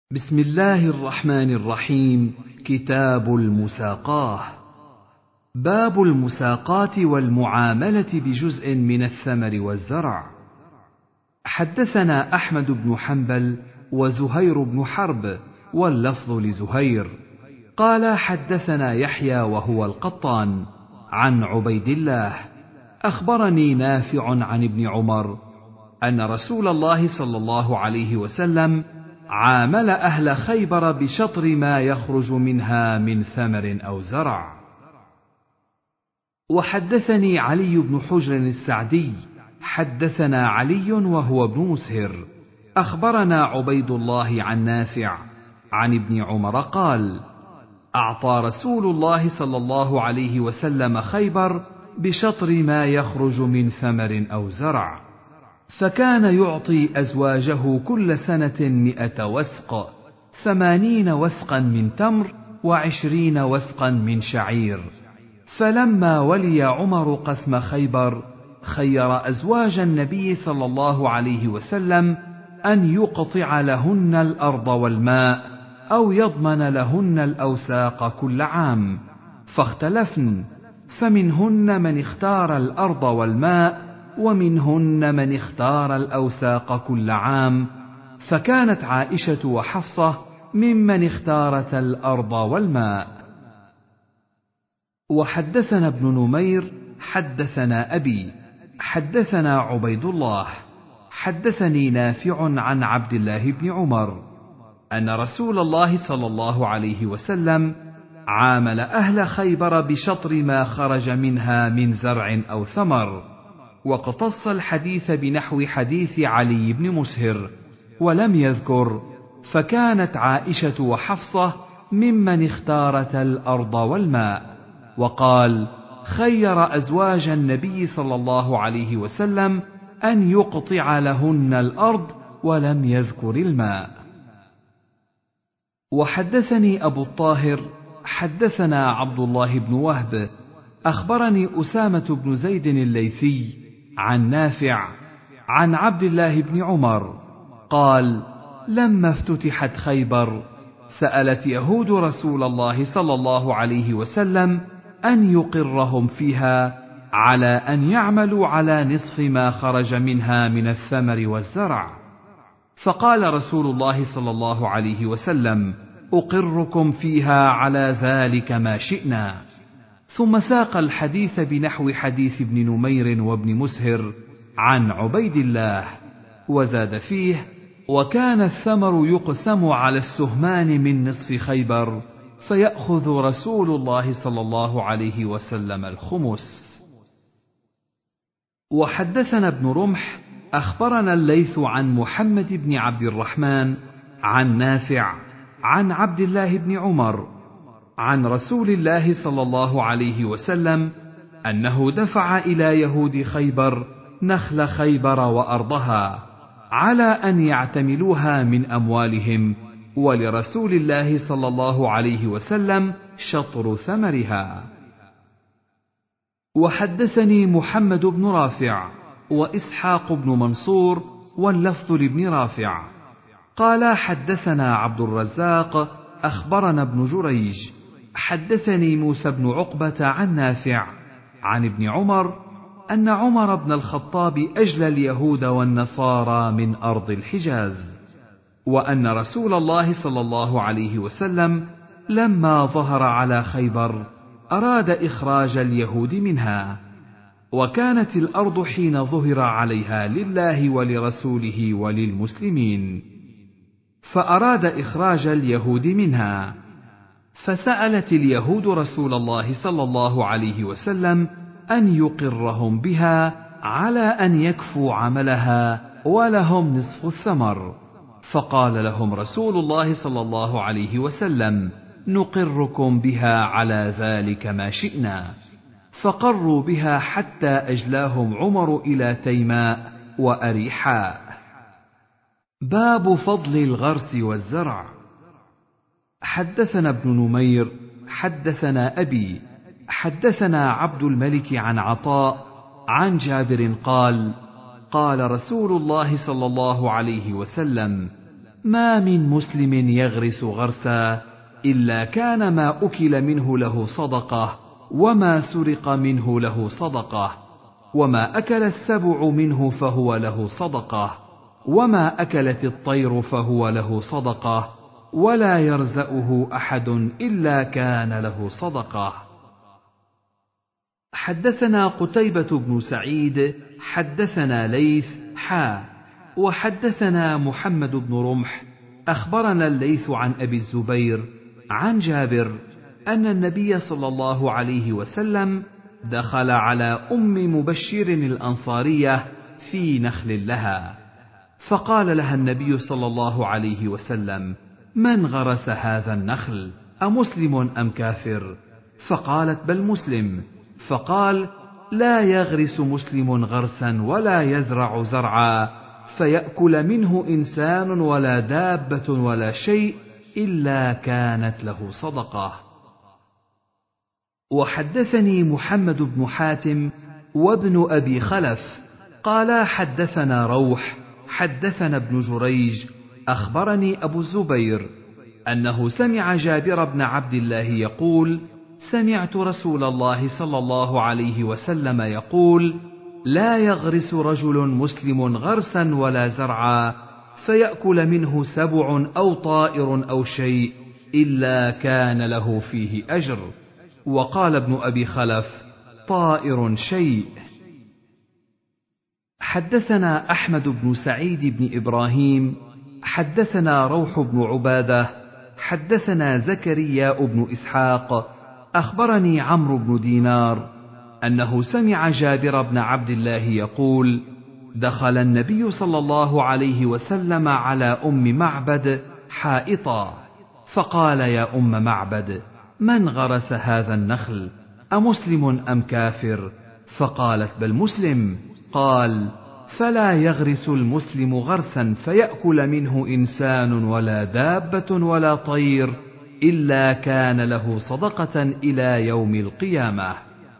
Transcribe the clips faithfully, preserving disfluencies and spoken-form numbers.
بسم الله الرحمن الرحيم. كتاب المساقاه. باب المساقاة والمعاملة بجزء من الثمر والزرع. حدثنا أحمد بن حنبل وزهير بن حرب واللفظ لزهير قال حدثنا يحيى وهو القطان عن عبيد الله أخبرني نافع عن ابن عمر أن رسول الله صلى الله عليه وسلم عامل أهل خيبر بشطر ما يخرج منها من ثمر أو زرع. وحدثني علي بن حجر السعدي حدثنا علي وهو ابن مسهر أخبرنا عبيد الله عن نافع عن ابن عمر قال: أعطى رسول الله صلى الله عليه وسلم خيبر بشطر ما يخرج من ثمر أو زرع، فكان يعطي أزواجه كل سنة مئة وسق، ثمانين وسقا من تمر وعشرين وسقا من شعير. فلما ولي عمر قسم خيبر خير أزواج النبي صلى الله عليه وسلم أن يقطع لهن الأرض والماء أو يضمن لهن الأوساق كل عام، فاختلفن، فمنهن من اختار الأرض والماء ومنهن من اختار الأوساق كل عام، فكانت عائشة وحفصة ممن اختارت الأرض والماء. وحدثنا ابن نمير حدثنا أبي حدثنا عبيد الله حدثني نافع عن عبد الله بن عمر أن رسول الله صلى الله عليه وسلم عامل أهل خيبر بشطر ما خرج منها من زرع أو ثمر، واقتص الحديث بنحو حديث علي بن مسهر ولم يذكر فكانت عائشة وحفصة ممن اختارت الأرض والماء، وقال: خير أزواج النبي صلى الله عليه وسلم أن يقطع لهن الأرض ولم يذكر الماء. وحدثني أبو الطاهر حدثنا عبد الله بن وهب أخبرني أسامة بن زيد الليثي عن نافع عن عبد الله بن عمر قال: لما افتتحت خيبر سألت يهود رسول الله صلى الله عليه وسلم أن يقرهم فيها على أن يعملوا على نصف ما خرج منها من الثمر والزرع، فقال رسول الله صلى الله عليه وسلم: أقركم فيها على ذلك ما شئنا. ثم ساق الحديث بنحو حديث ابن نمير وابن مسهر عن عبيد الله، وزاد فيه: وكان الثمر يقسم على السهمان من نصف خيبر، فيأخذ رسول الله صلى الله عليه وسلم الخمس. وحدثنا ابن رمح أخبرنا الليث عن محمد بن عبد الرحمن عن نافع عن عبد الله بن عمر عن رسول الله صلى الله عليه وسلم أنه دفع إلى يهود خيبر نخل خيبر وأرضها على أن يعتملوها من أموالهم، ولرسول الله صلى الله عليه وسلم شطر ثمرها. وحدثني محمد بن رافع وإسحاق بن منصور واللفظ لابن رافع قال حدثنا عبد الرزاق أخبرنا ابن جريج حدثني موسى بن عقبة عن نافع عن ابن عمر أن عمر بن الخطاب أجلى اليهود والنصارى من أرض الحجاز، وأن رسول الله صلى الله عليه وسلم لما ظهر على خيبر أراد إخراج اليهود منها، وكانت الأرض حين ظهر عليها لله ولرسوله وللمسلمين، فأراد إخراج اليهود منها، فسألت اليهود رسول الله صلى الله عليه وسلم أن يقرهم بها على أن يكفوا عملها ولهم نصف الثمر، فقال لهم رسول الله صلى الله عليه وسلم: نقركم بها على ذلك ما شئنا، فقروا بها حتى أجلاهم عمر إلى تيماء وأريحاء. باب فضل الغرس والزرع. حدثنا ابن نمير حدثنا أبي حدثنا عبد الملك عن عطاء عن جابر قال: قال رسول الله صلى الله عليه وسلم: ما من مسلم يغرس غرسا إلا كان ما أكل منه له صدقة، وما سرق منه له صدقة، وما أكل السبع منه فهو له صدقة، وما أكلت الطير فهو له صدقة، ولا يرزأه أحد إلا كان له صدقة. حدثنا قتيبة بن سعيد حدثنا ليث حا وحدثنا محمد بن رمح أخبرنا الليث عن أبي الزبير عن جابر أن النبي صلى الله عليه وسلم دخل على أم مبشر الأنصارية في نخل لها، فقال لها النبي صلى الله عليه وسلم: من غرس هذا النخل؟ أمسلم أم كافر؟ فقالت: بل مسلم. فقال: لا يغرس مسلم غرسا ولا يزرع زرعا فيأكل منه إنسان ولا دابة ولا شيء إلا كانت له صدقة. وحدثني محمد بن حاتم وابن أبي خلف قالا حدثنا روح حدثنا ابن جريج أخبرني أبو الزبير أنه سمع جابر بن عبد الله يقول: سمعت رسول الله صلى الله عليه وسلم يقول: لا يغرس رجل مسلم غرسا ولا زرعا فيأكل منه سبع أو طائر أو شيء إلا كان له فيه أجر. وقال ابن أبي خلف: طائر شيء. حدثنا أحمد بن سعيد بن إبراهيم حدثنا روح بن عبادة حدثنا زكريا بن إسحاق أخبرني عمرو بن دينار أنه سمع جابر بن عبد الله يقول: دخل النبي صلى الله عليه وسلم على أم معبد حائطا، فقال: يا أم معبد، من غرس هذا النخل؟ أمسلم أم كافر؟ فقالت: بل مسلم. قال: فلا يغرس المسلم غرسا فيأكل منه إنسان ولا دابة ولا طير إلا كان له صدقة إلى يوم القيامة.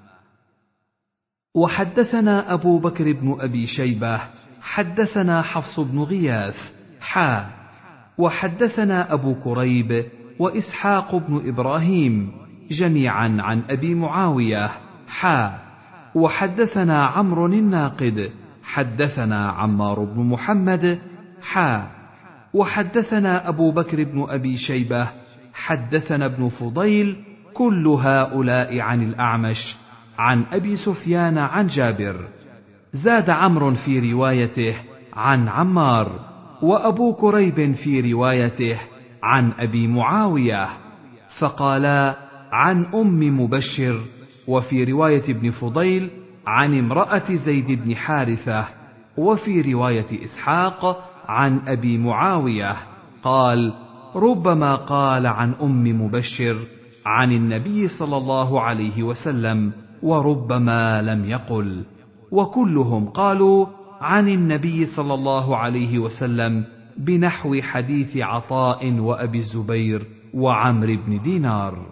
وحدثنا أبو بكر بن أبي شيبة حدثنا حفص بن غياث حا وحدثنا أبو كريب وإسحاق بن إبراهيم جميعا عن أبي معاوية حا وحدثنا عمرو الناقد حدثنا عمار بن محمد حا وحدثنا أبو بكر بن أبي شيبة حدثنا ابن فضيل كل هؤلاء عن الأعمش عن أبي سفيان عن جابر. زاد عمرو في روايته عن عمار، وأبو كريب في روايته عن أبي معاوية، فقالا عن أم مبشر، وفي رواية ابن فضيل عن امرأة زيد بن حارثة، وفي رواية إسحاق عن أبي معاوية قال: ربما قال عن أم مبشر عن النبي صلى الله عليه وسلم، وربما لم يقل، وكلهم قالوا عن النبي صلى الله عليه وسلم بنحو حديث عطاء وأبي الزبير وعمرو بن دينار.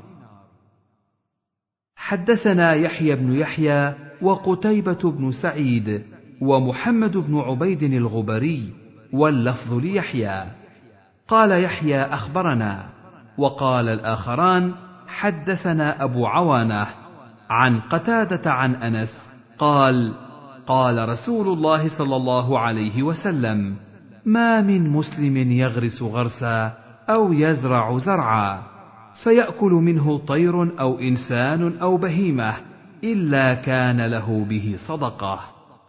حدثنا يحيى بن يحيى وقتيبة بن سعيد ومحمد بن عبيد الغبري، واللفظ ليحيى. قال يحيى: أخبرنا. وقال الآخران: حدثنا أبو عوانة عن قتادة عن أنس قال: قال رسول الله صلى الله عليه وسلم: ما من مسلم يغرس غرسا أو يزرع زرعا فيأكل منه طير أو إنسان أو بهيمة إلا كان له به صدقة.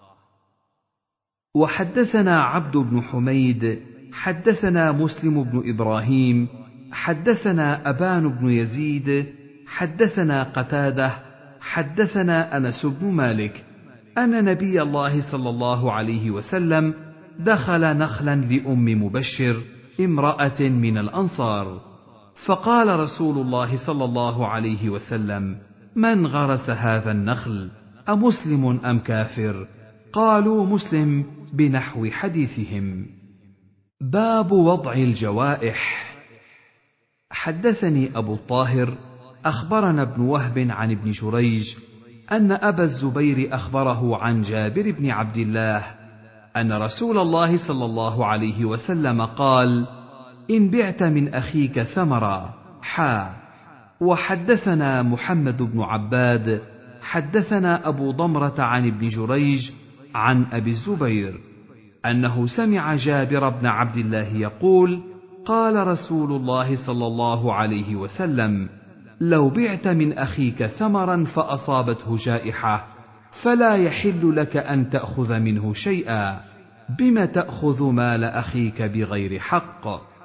وحدثنا عبد بن حميد حدثنا مسلم بن إبراهيم حدثنا أبان بن يزيد حدثنا قتادة حدثنا أنس بن مالك أن نبي الله صلى الله عليه وسلم دخل نخلا لأم مبشر امرأة من الأنصار، فقال رسول الله صلى الله عليه وسلم: من غرس هذا النخل؟ أمسلم أم كافر؟ قالوا: مسلم، بنحو حديثهم. باب وضع الجوائح. حدثني أبو الطاهر أخبرنا ابن وهب عن ابن جريج أن أبا الزبير أخبره عن جابر بن عبد الله أن رسول الله صلى الله عليه وسلم قال: إن بعت من أخيك ثمرا. حا. وحدثنا محمد بن عباد حدثنا أبو ضمرة عن ابن جريج عن أبي الزبير أنه سمع جابر بن عبد الله يقول: قال رسول الله صلى الله عليه وسلم: لو بعت من أخيك ثمرا فأصابته جائحة فلا يحل لك أن تأخذ منه شيئا، بم تأخذ مال أخيك بغير حق.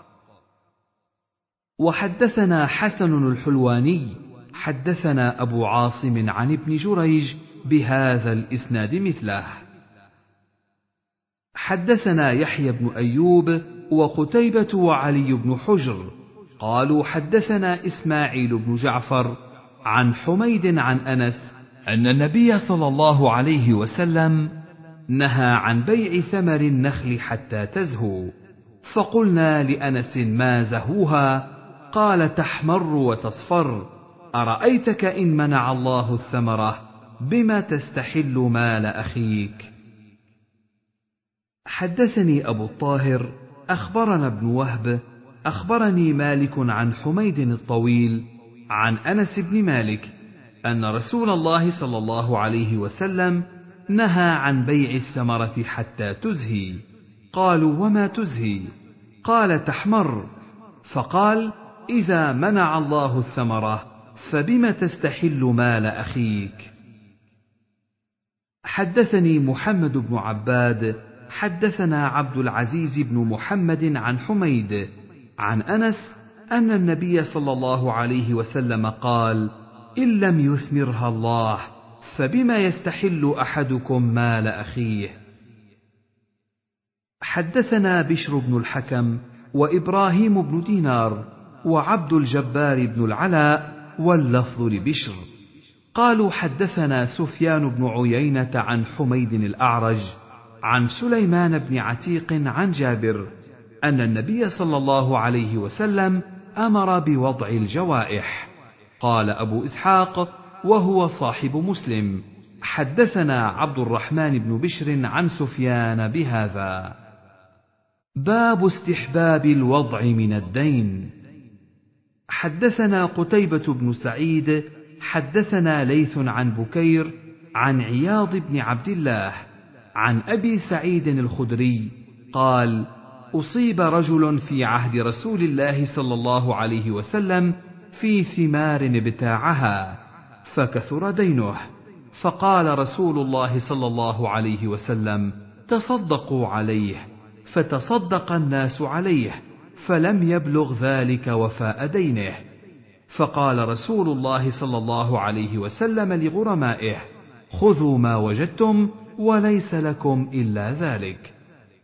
وحدثنا حسن الحلواني حدثنا أبو عاصم عن ابن جريج بهذا الإسناد مثله. حدثنا يحيى بن أيوب وقتيبة وعلي بن حجر قالوا حدثنا إسماعيل بن جعفر عن حميد عن أنس أن النبي صلى الله عليه وسلم نهى عن بيع ثمر النخل حتى تزهو، فقلنا لأنس: ما زهوها؟ قال: تحمر وتصفر. أرأيتك إن منع الله الثمرة بما تستحل مال أخيك؟ حدثني أبو الطاهر أخبرنا ابن وهب أخبرني مالك عن حميد الطويل عن أنس بن مالك أن رسول الله صلى الله عليه وسلم نهى عن بيع الثمرة حتى تزهي. قالوا: وما تزهي؟ قال: تحمر. فقال: إذا منع الله الثمرة فبم تستحل مال أخيك؟ حدثني محمد بن عباد حدثنا عبد العزيز بن محمد عن حميد عن أنس أن النبي صلى الله عليه وسلم قال: إن لم يثمرها الله فبما يستحل أحدكم مال أخيه؟ حدثنا بشر بن الحكم وإبراهيم بن دينار وعبد الجبار بن العلاء واللفظ لبشر قالوا حدثنا سفيان بن عيينة عن حميد الأعرج عن سليمان بن عتيق عن جابر أن النبي صلى الله عليه وسلم أمر بوضع الجوائح. قال أبو إسحاق وهو صاحب مسلم: حدثنا عبد الرحمن بن بشر عن سفيان بهذا. باب استحباب الوضع من الدين. حدثنا قتيبة بن سعيد حدثنا ليث عن بكير عن عياض بن عبد الله عن أبي سعيد الخدري قال: أصيب رجل في عهد رسول الله صلى الله عليه وسلم في ثمار ابتاعها فكثر دينه، فقال رسول الله صلى الله عليه وسلم: تصدقوا عليه، فتصدق الناس عليه، فلم يبلغ ذلك وفاء دينه. فقال رسول الله صلى الله عليه وسلم لغرمائه: خذوا ما وجدتم وليس لكم إلا ذلك.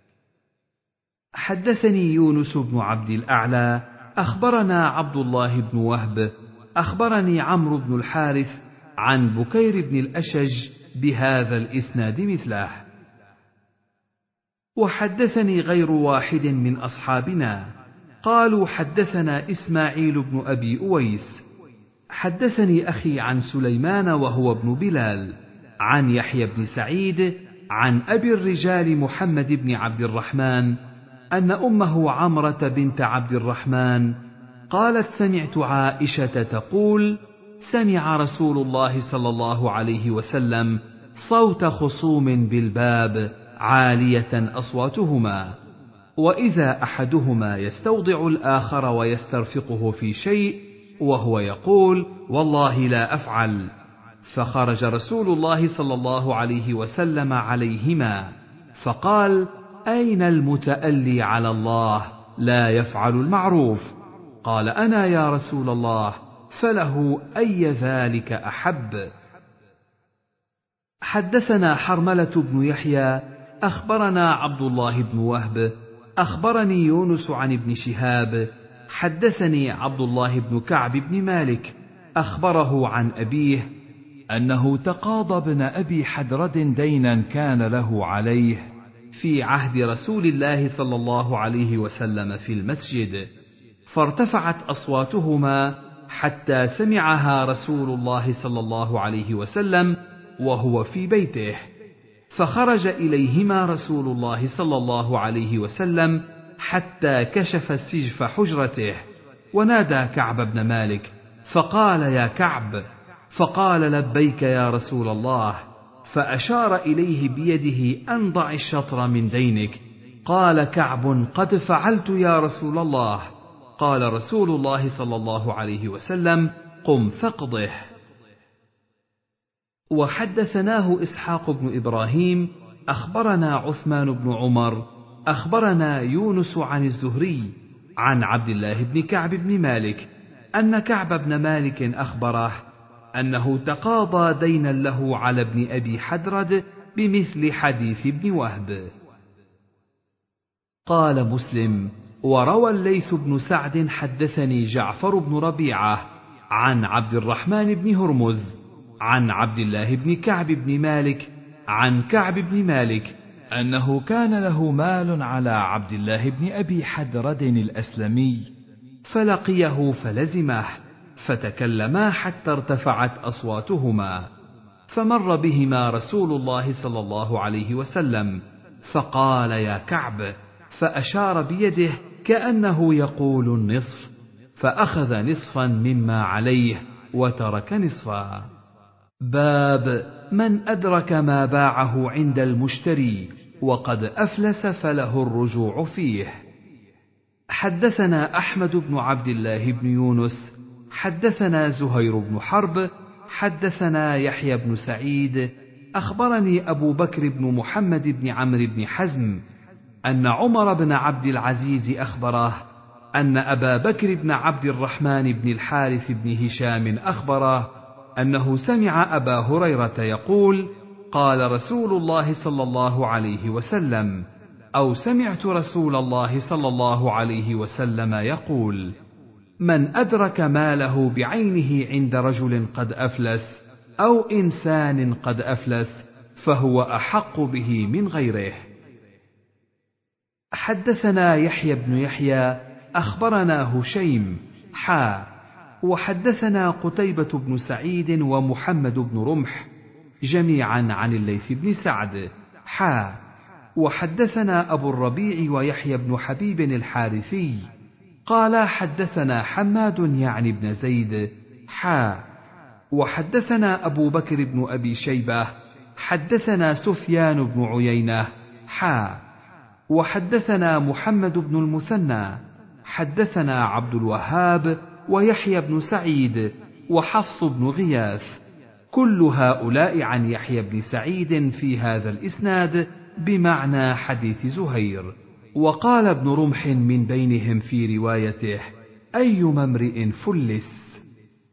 حدثني يونس بن عبد الأعلى أخبرنا عبد الله بن وهب أخبرني عمرو بن الحارث عن بكير بن الأشج بهذا الإسناد مثله. وحدثني غير واحد من أصحابنا قالوا حدثنا إسماعيل بن أبي أويس حدثني أخي عن سليمان وهو ابن بلال عن يحيى بن سعيد عن أبي الرجال محمد بن عبد الرحمن أن أمه عمرة بنت عبد الرحمن قالت: سمعت عائشة تقول: سمع رسول الله صلى الله عليه وسلم صوت خصوم بالباب عالية أصواتهما، وإذا أحدهما يستوضع الآخر ويسترفقه في شيء وهو يقول: والله لا أفعل. فخرج رسول الله صلى الله عليه وسلم عليهما فقال: أين المتألي على الله لا يفعل المعروف؟ قال: أنا يا رسول الله. فله أي ذلك أحب. حدثنا حرملة بن يحيى أخبرنا عبد الله بن وهب أخبرني يونس عن ابن شهاب حدثني عبد الله بن كعب بن مالك أخبره عن أبيه أنه تقاضى ابن أبي حدرد دينا كان له عليه في عهد رسول الله صلى الله عليه وسلم في المسجد، فارتفعت أصواتهما حتى سمعها رسول الله صلى الله عليه وسلم وهو في بيته، فخرج إليهما رسول الله صلى الله عليه وسلم حتى كشف سجف حجرته، ونادى كعب بن مالك فقال: يا كعب. فقال: لبيك يا رسول الله. فأشار إليه بيده أن ضع الشطر من دينك. قال كعب: قد فعلت يا رسول الله. قال رسول الله صلى الله عليه وسلم: قم فاقضه. وحدثناه إسحاق بن إبراهيم أخبرنا عثمان بن عمر أخبرنا يونس عن الزهري عن عبد الله بن كعب بن مالك أن كعب بن مالك أخبره أنه تقاضى دينا له على ابن أبي حدرد بمثل حديث ابن وهب. قال مسلم: وروى الليث بن سعد حدثني جعفر بن ربيعة عن عبد الرحمن بن هرمز عن عبد الله بن كعب بن مالك عن كعب بن مالك أنه كان له مال على عبد الله بن أبي حدرد الأسلمي، فلقيه فلزمه، فتكلما حتى ارتفعت أصواتهما، فمر بهما رسول الله صلى الله عليه وسلم فقال: يا كعب، فأشار بيده كأنه يقول النصف، فأخذ نصفا مما عليه وترك نصفا. باب من أدرك ما باعه عند المشتري وقد أفلس فله الرجوع فيه. حدثنا أحمد بن عبد الله بن يونس حدثنا زهير بن حرب حدثنا يحيى بن سعيد أخبرني أبو بكر بن محمد بن عمرو بن حزم أن عمر بن عبد العزيز أخبره أن أبا بكر بن عبد الرحمن بن الحارث بن هشام أخبره أنه سمع أبا هريرة يقول: قال رسول الله صلى الله عليه وسلم، أو سمعت رسول الله صلى الله عليه وسلم يقول: من أدرك ماله بعينه عند رجل قد أفلس أو إنسان قد أفلس فهو أحق به من غيره. حدثنا يحيى بن يحيى أخبرنا هشيم حا وحدثنا قتيبة بن سعيد ومحمد بن رمح جميعا عن الليث بن سعد حا وحدثنا أبو الربيع ويحيى بن حبيب الحارثي قال حدثنا حماد يعني بن زيد حا وحدثنا أبو بكر بن أبي شيبة حدثنا سفيان بن عيينة حا وحدثنا محمد بن المثنى حدثنا عبد الوهاب ويحيى بن سعيد وحفص بن غياث كل هؤلاء عن يحيى بن سعيد في هذا الإسناد بمعنى حديث زهير. وقال ابن رمح من بينهم في روايته: أيما امرئ فلس.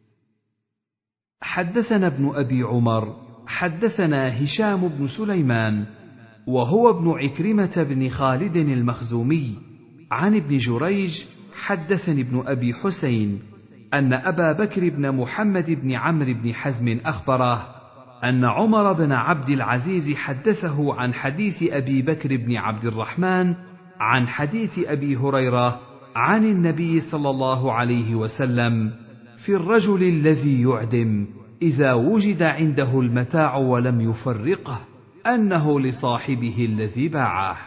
حدثنا ابن أبي عمر حدثنا هشام بن سليمان وهو ابن عكرمة بن خالد المخزومي عن ابن جريج حدثني ابن أبي حسين أن أبا بكر بن محمد بن عمرو بن حزم أخبره أن عمر بن عبد العزيز حدثه عن حديث أبي بكر بن عبد الرحمن عن حديث أبي هريرة عن النبي صلى الله عليه وسلم في الرجل الذي يعدم إذا وجد عنده المتاع ولم يفرقه أنه لصاحبه الذي باعه.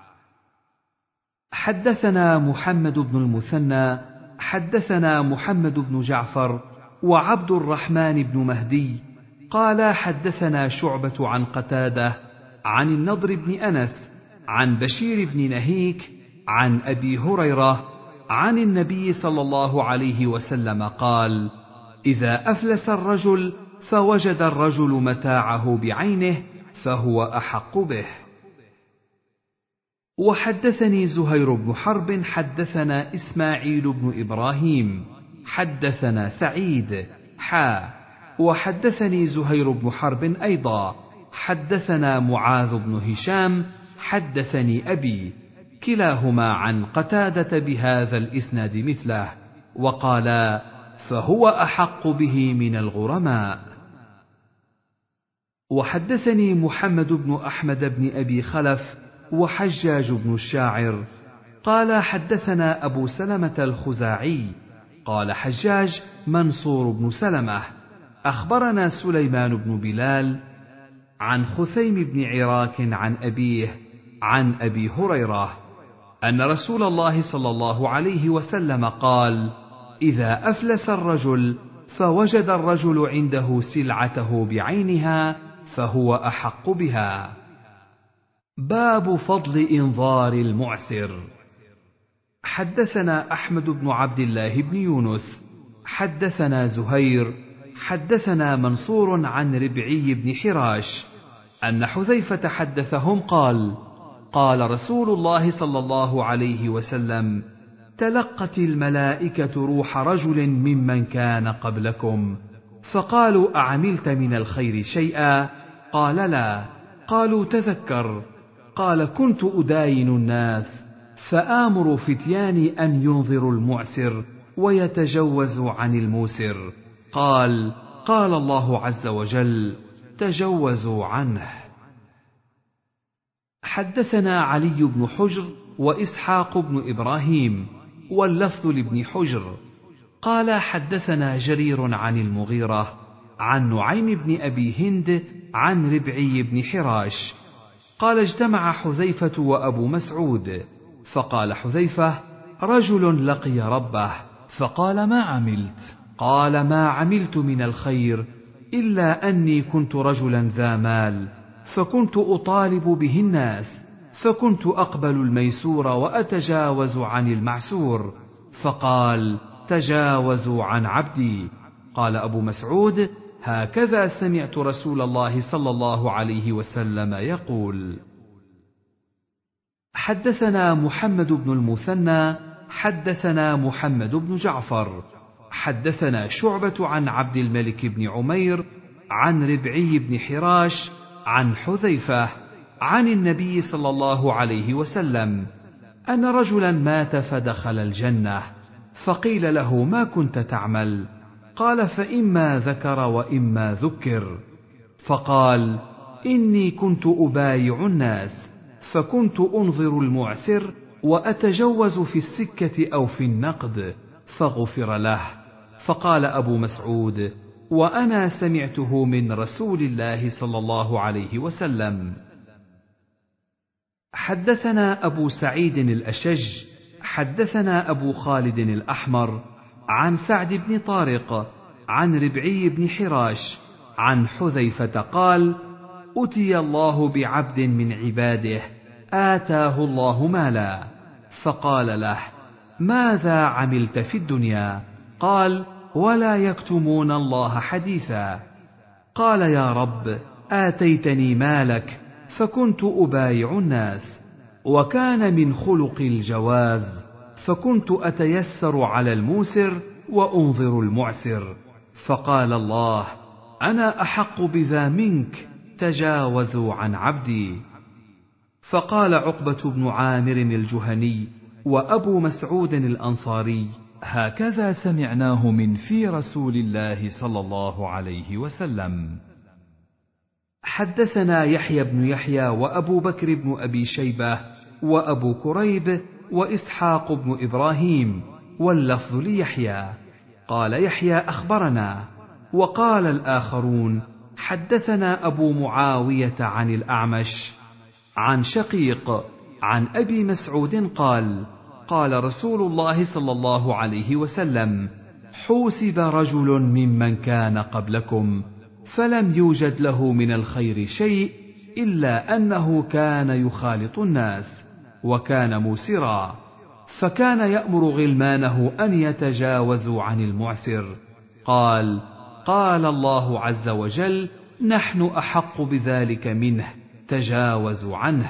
حدثنا محمد بن المثنى حدثنا محمد بن جعفر وعبد الرحمن بن مهدي قال حدثنا شعبة عن قتادة عن النضر بن أنس عن بشير بن نهيك عن أبي هريرة عن النبي صلى الله عليه وسلم قال: إذا أفلس الرجل فوجد الرجل متاعه بعينه فهو أحق به. وحدثني زهير بن حرب حدثنا إسماعيل بن إبراهيم حدثنا سعيد حا وحدثني زهير بن حرب أيضا حدثنا معاذ بن هشام حدثني أبي كلاهما عن قتادة بهذا الإسناد مثله وقالا: فهو أحق به من الغرماء. وحدثني محمد بن أحمد بن أبي خلف وحجاج بن الشاعر قال حدثنا أبو سلمة الخزاعي قال حجاج منصور بن سلمة أخبرنا سليمان بن بلال عن خثيم بن عراك عن أبيه عن أبي هريرة أن رسول الله صلى الله عليه وسلم قال: إذا أفلس الرجل فوجد الرجل عنده سلعته بعينها فهو أحق بها. باب فضل إنظار المعسر. حدثنا أحمد بن عبد الله بن يونس حدثنا زهير حدثنا منصور عن ربعي بن حراش أن حذيفة حدثهم قال: قال رسول الله صلى الله عليه وسلم: تلقت الملائكة روح رجل ممن كان قبلكم، فقالوا: أعملت من الخير شيئا؟ قال: لا. قالوا: تذكر. قال: كنت أداين الناس فآمر فتياني أن ينظروا المعسر ويتجوزوا عن الموسر. قال: قال الله عز وجل: تجوزوا عنه. حدثنا علي بن حجر وإسحاق بن إبراهيم واللفظ لابن حجر قال: حدثنا جرير عن المغيرة عن نعيم بن أبي هند عن ربعي بن حراش قال: اجتمع حذيفة وأبو مسعود، فقال حذيفة: رجل لقي ربه، فقال: ما عملت؟ قال: ما عملت من الخير إلا أني كنت رجلا ذا مال، فكنت أطالب به الناس، فكنت أقبل الميسور وأتجاوز عن المعسور. فقال: تجاوزوا عن عبدي. قال أبو مسعود: هكذا سمعت رسول الله صلى الله عليه وسلم يقول. حدثنا محمد بن المثنى حدثنا محمد بن جعفر حدثنا شعبة عن عبد الملك بن عمير عن ربعي بن حراش عن حذيفة عن النبي صلى الله عليه وسلم أن رجلا مات فدخل الجنة، فقيل له: ما كنت تعمل؟ قال: فإما ذكر وإما ذكر. فقال: إني كنت أبايع الناس، فكنت أنظر المعسر وأتجوز في السكة أو في النقد، فغفر له. فقال أبو مسعود: وأنا سمعته من رسول الله صلى الله عليه وسلم. حدثنا أبو سعيد الأشج حدثنا أبو خالد الأحمر عن سعد بن طارق عن ربعي بن حراش عن حذيفة قال: أتي الله بعبد من عباده آتاه الله مالا، فقال له: ماذا عملت في الدنيا؟ قال: ولا يكتمون الله حديثا. قال: يا رب، آتيتني مالك فكنت أبايع الناس، وكان من خلق الجواز، فكنت أتيسر على الموسر وأنظر المعسر، فقال الله: أنا أحق بذا منك، تجاوزوا عن عبدي. فقال عقبة بن عامر الجهني وأبو مسعود الأنصاري: هكذا سمعناه من في رسول الله صلى الله عليه وسلم. حدثنا يحيى بن يحيى وأبو بكر بن أبي شيبة وأبو كريب وإسحاق بن إبراهيم واللفظ ليحيى قال يحيى: أخبرنا. وقال الآخرون: حدثنا أبو معاوية عن الأعمش عن شقيق عن أبي مسعود قال: قال رسول الله صلى الله عليه وسلم: حوسب رجل ممن كان قبلكم فلم يوجد له من الخير شيء إلا أنه كان يخالط الناس، وكان موسرا، فكان يأمر غلمانه أن يتجاوزوا عن المعسر. قال: قال الله عز وجل: نحن أحق بذلك منه، تجاوزوا عنه.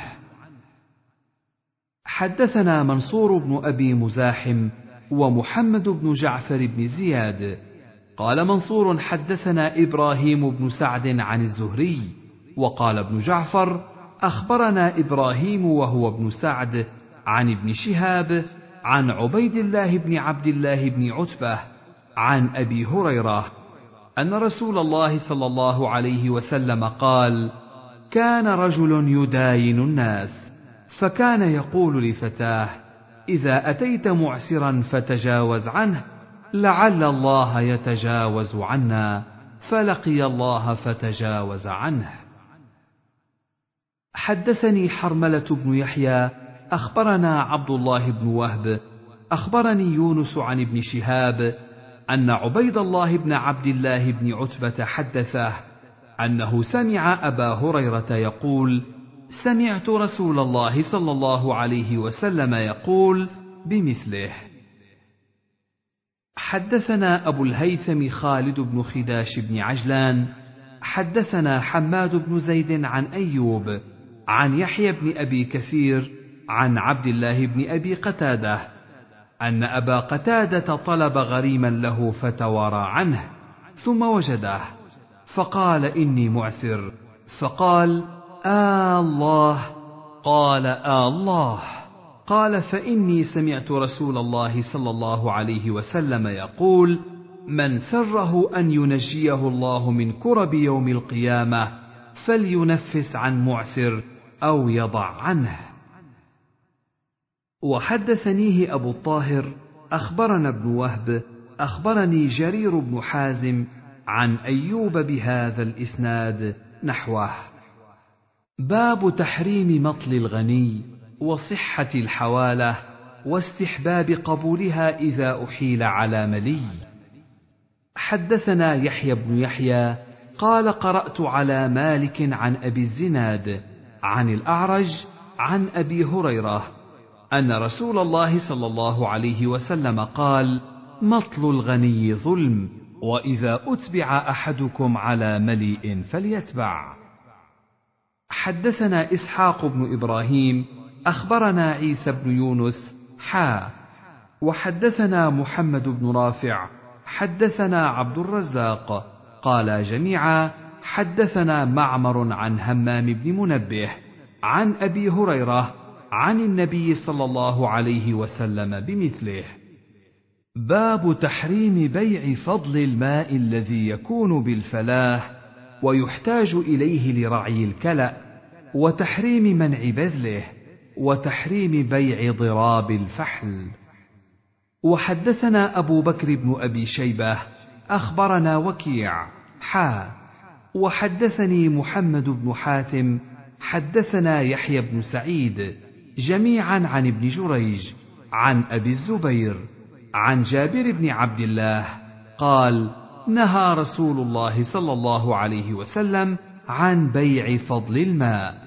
حدثنا منصور بن أبي مزاحم ومحمد بن جعفر بن زياد قال منصور: حدثنا إبراهيم بن سعد عن الزهري. وقال ابن جعفر: أخبرنا إبراهيم وهو ابن سعد عن ابن شهاب عن عبيد الله بن عبد الله بن عتبة عن أبي هريرة أن رسول الله صلى الله عليه وسلم قال: كان رجل يداين الناس، فكان يقول لفتاه: إذا أتيت معسرا فتجاوز عنه، لعل الله يتجاوز عنا، فلقي الله فتجاوز عنه. حدثني حرملة بن يحيى أخبرنا عبد الله بن وهب أخبرني يونس عن ابن شهاب أن عبيد الله بن عبد الله بن عتبة حدثه أنه سمع أبا هريرة يقول: سمعت رسول الله صلى الله عليه وسلم يقول بمثله. حدثنا أبو الهيثم خالد بن خداش بن عجلان حدثنا حماد بن زيد عن أيوب عن يحيى بن أبي كثير عن عبد الله بن أبي قتادة أن أبا قتادة طلب غريما له فتوارى عنه ثم وجده فقال: إني معسر. فقال: آه الله. قال: آه الله. قال: فإني سمعت رسول الله صلى الله عليه وسلم يقول: من سره أن ينجيه الله من كرب يوم القيامة فلينفس عن معسر أو يضع عنه. وحدثنيه أبو الطاهر أخبرنا ابن وهب أخبرني جرير بن حازم عن أيوب بهذا الإسناد نحوه. باب تحريم مطل الغني وصحة الحوالة واستحباب قبولها إذا أحيل على ملي. حدثنا يحيى بن يحيى قال: قرأت على مالك عن أبي الزناد عن الأعرج عن أبي هريرة أن رسول الله صلى الله عليه وسلم قال: مطل الغني ظلم، وإذا أتبع أحدكم على مليء فليتبع. حدثنا إسحاق بن إبراهيم أخبرنا عيسى بن يونس حا وحدثنا محمد بن رافع حدثنا عبد الرزاق قال جميعا حدثنا معمر عن همام بن منبه عن أبي هريرة عن النبي صلى الله عليه وسلم بمثله. باب تحريم بيع فضل الماء الذي يكون بالفلاة ويحتاج إليه لرعي الكلأ، وتحريم منع بذله، وتحريم بيع ضراب الفحل. وحدثنا أبو بكر بن أبي شيبة أخبرنا وكيع حا وحدثني محمد بن حاتم حدثنا يحيى بن سعيد جميعا عن ابن جريج عن أبي الزبير عن جابر بن عبد الله قال: نهى رسول الله صلى الله عليه وسلم عن بيع فضل الماء.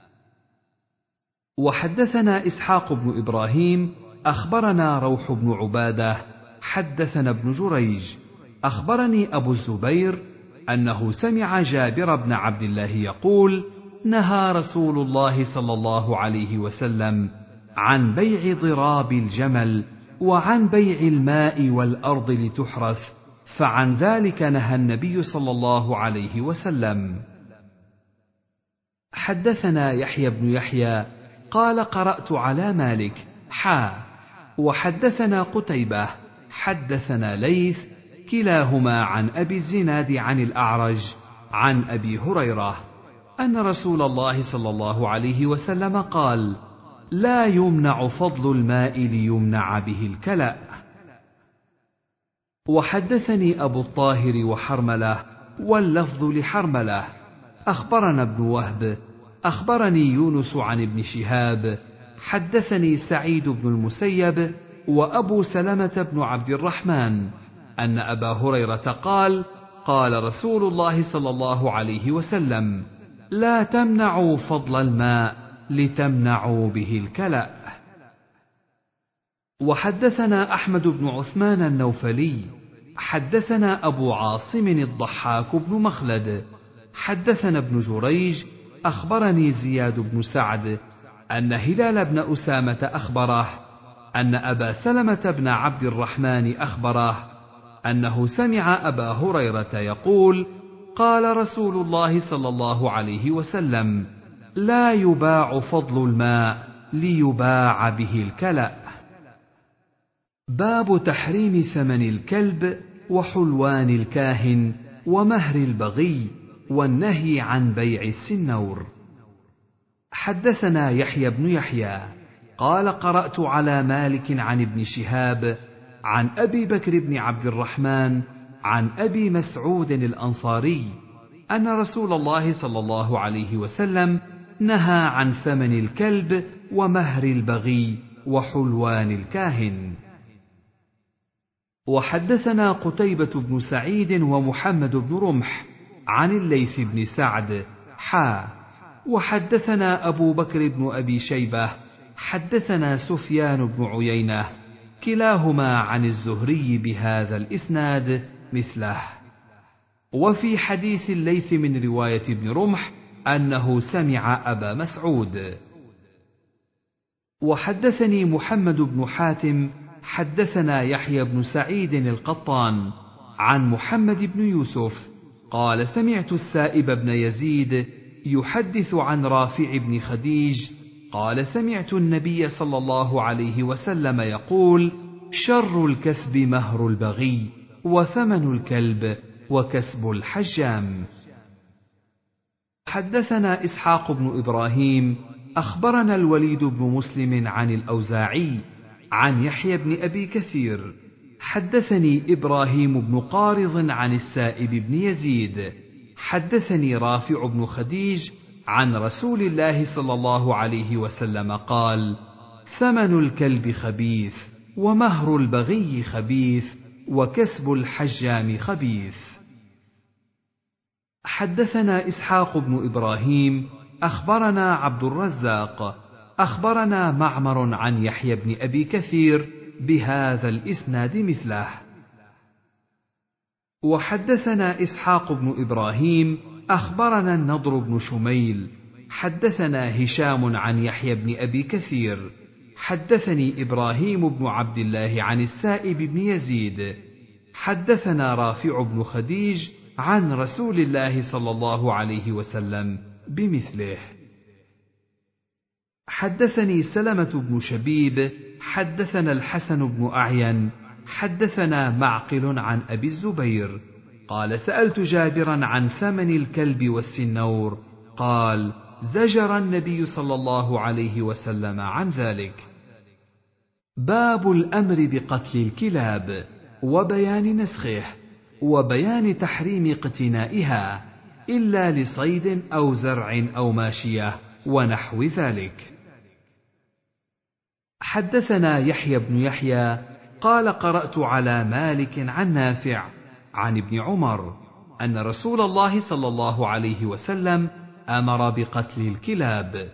وحدثنا إسحاق بن إبراهيم أخبرنا روح بن عبادة حدثنا ابن جريج أخبرني أبو الزبير أنه سمع جابر بن عبد الله يقول: نهى رسول الله صلى الله عليه وسلم عن بيع ضراب الجمل وعن بيع الماء والأرض لتحرث، فعن ذلك نهى النبي صلى الله عليه وسلم. حدثنا يحيى بن يحيى قال: قرأت على مالك حا وحدثنا قتيبة حدثنا ليث كلاهما عن أبي الزناد عن الأعرج عن أبي هريرة أن رسول الله صلى الله عليه وسلم قال: لا يمنع فضل الماء ليمنع به الكلأ. وحدثني أبو الطاهر وحرملة واللفظ لحرملة أخبرنا ابن وهب أخبرني يونس عن ابن شهاب حدثني سعيد بن المسيب وأبو سلمة بن عبد الرحمن أن أبا هريرة قال: قال رسول الله صلى الله عليه وسلم: لا تمنعوا فضل الماء لتمنعوا به الكلأ. وحدثنا أحمد بن عثمان النوفلي حدثنا أبو عاصم الضحاك بن مخلد حدثنا ابن جريج أخبرني زياد بن سعد أن هلال بن أسامة أخبره أن أبا سلمة بن عبد الرحمن أخبره أنه سمع أبا هريرة يقول: قال رسول الله صلى الله عليه وسلم: لا يباع فضل الماء ليباع به الكلأ. باب تحريم ثمن الكلب وحلوان الكاهن ومهر البغي والنهي عن بيع السنور. حدثنا يحيى بن يحيى قال: قرأت على مالك عن ابن شهاب عن أبي بكر بن عبد الرحمن عن أبي مسعود الأنصاري أن رسول الله صلى الله عليه وسلم نهى عن ثمن الكلب ومهر البغي وحلوان الكاهن. وحدثنا قتيبة بن سعيد ومحمد بن رمح عن الليث بن سعد حا وحدثنا أبو بكر بن أبي شيبة حدثنا سفيان بن عيينة كلاهما عن الزهري بهذا الإسناد مثله. وفي حديث الليث من رواية ابن رمح أنه سمع أبا مسعود. وحدثني محمد بن حاتم حدثنا يحيى بن سعيد القطان عن محمد بن يوسف قال سمعت السائب بن يزيد يحدث عن رافع بن خديج قال سمعت النبي صلى الله عليه وسلم يقول شر الكسب مهر البغي وثمن الكلب وكسب الحجام. حدثنا إسحاق بن إبراهيم أخبرنا الوليد بن مسلم عن الأوزاعي عن يحيى بن أبي كثير حدثني إبراهيم بن قارض عن السائب بن يزيد حدثني رافع بن خديج عن رسول الله صلى الله عليه وسلم قال ثمن الكلب خبيث ومهر البغي خبيث وكسب الحجام خبيث. حدثنا إسحاق بن إبراهيم أخبرنا عبد الرزاق أخبرنا معمر عن يحيى بن أبي كثير بهذا الإسناد مثله. وحدثنا إسحاق بن إبراهيم أخبرنا النضر بن شميل حدثنا هشام عن يحيى بن أبي كثير حدثني إبراهيم بن عبد الله عن السائب بن يزيد حدثنا رافع بن خديج عن رسول الله صلى الله عليه وسلم بمثله. حدثني سلمة بن شبيب حدثنا الحسن بن أعين حدثنا معقل عن أبي الزبير قال سألت جابرا عن ثمن الكلب والسنور قال زجر النبي صلى الله عليه وسلم عن ذلك. باب الأمر بقتل الكلاب وبيان نسخه وبيان تحريم اقتنائها إلا لصيد أو زرع أو ماشية ونحو ذلك. حدثنا يحيى بن يحيى قال قرأت على مالك عن نافع عن ابن عمر أن رسول الله صلى الله عليه وسلم أمر بقتل الكلاب.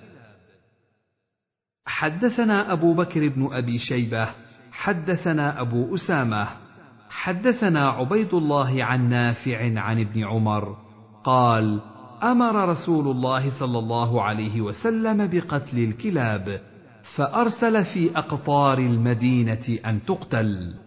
حدثنا أبو بكر بن أبي شيبة حدثنا أبو أسامة حدثنا عبيد الله عن نافع عن ابن عمر قال أمر رسول الله صلى الله عليه وسلم بقتل الكلاب فأرسل في أقطار المدينة أن تقتل.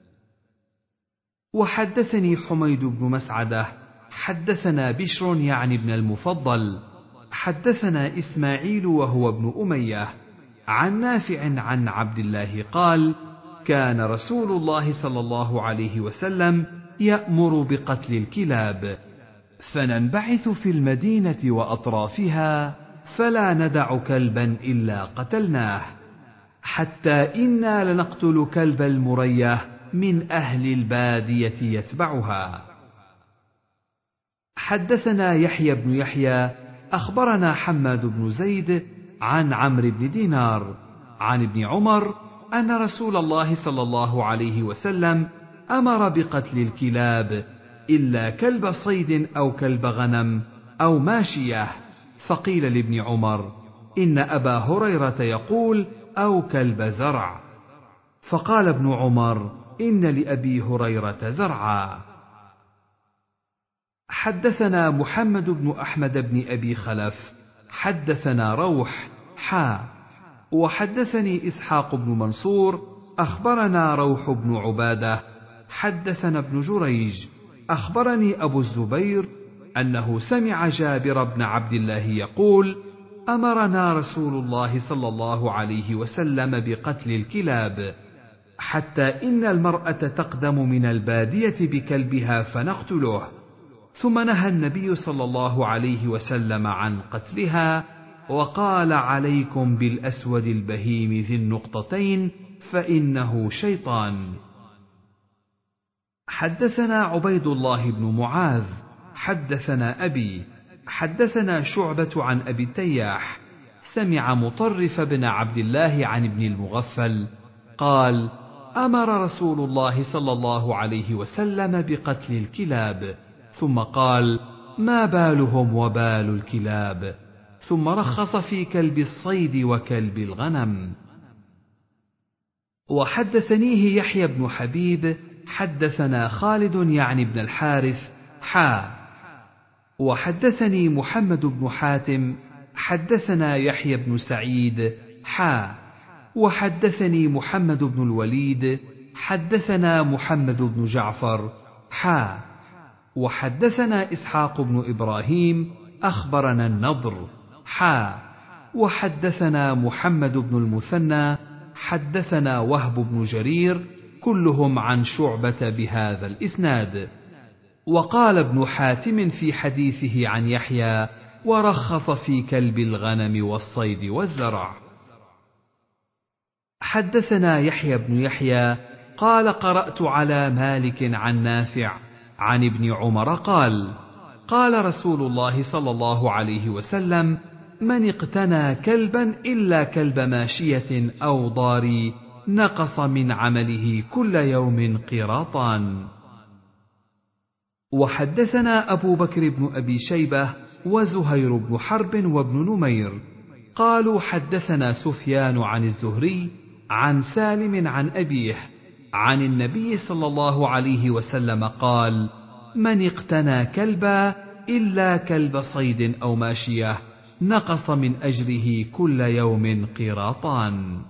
وحدثني حميد بن مسعدة حدثنا بشر يعني ابن المفضل حدثنا إسماعيل وهو ابن أمية عن نافع عن عبد الله قال كان رسول الله صلى الله عليه وسلم يأمر بقتل الكلاب فننبعث في المدينة وأطرافها فلا ندع كلبا إلا قتلناه حتى إنا لنقتل كلب المرية من أهل البادية يتبعها. حدثنا يحيى بن يحيى أخبرنا حماد بن زيد عن عمرو بن دينار عن ابن عمر أن رسول الله صلى الله عليه وسلم أمر بقتل الكلاب إلا كلب صيد أو كلب غنم أو ماشية. فقيل لابن عمر إن أبا هريرة يقول أو كلب زرع. فقال ابن عمر إن لأبي هريرة زرعا. حدثنا محمد بن أحمد بن أبي خلف حدثنا روح حا وحدثني إسحاق بن منصور أخبرنا روح بن عبادة حدثنا ابن جريج أخبرني أبو الزبير أنه سمع جابر بن عبد الله يقول أمرنا رسول الله صلى الله عليه وسلم بقتل الكلاب حتى إن المرأة تقدم من البادية بكلبها فنقتله ثم نهى النبي صلى الله عليه وسلم عن قتلها وقال عليكم بالأسود البهيم ذي النقطتين فإنه شيطان. حدثنا عبيد الله بن معاذ حدثنا أبي حدثنا شعبة عن أبي التياح سمع مطرف بن عبد الله عن ابن المغفل قال: أمر رسول الله صلى الله عليه وسلم بقتل الكلاب، ثم قال: ما بالهم وبال الكلاب، ثم رخص في كلب الصيد وكلب الغنم. وحدثنيه يحيى بن حبيب حدثنا خالد يعني بن الحارث حا وحدثني محمد بن حاتم حدثنا يحيى بن سعيد حا وحدثني محمد بن الوليد حدثنا محمد بن جعفر حا وحدثنا إسحاق بن إبراهيم أخبرنا النضر حا وحدثنا محمد بن المثنى حدثنا وهب بن جرير كلهم عن شعبة بهذا الإسناد. وقال ابن حاتم في حديثه عن يحيى: ورخص في كلب الغنم والصيد والزرع. حدثنا يحيى بن يحيى قال: قرأت على مالك عن نافع عن ابن عمر قال: قال رسول الله صلى الله عليه وسلم: من اقتنى كلبا إلا كلب ماشية أو ضاري نقص من عمله كل يوم قيراطان. وحدثنا أبو بكر بن أبي شيبة وزهير بن حرب وابن نمير قالوا: حدثنا سفيان عن الزهري عن سالم عن أبيه عن النبي صلى الله عليه وسلم قال: من اقتنى كلبا إلا كلب صيد أو ماشية نقص من أجره كل يوم قيراطان.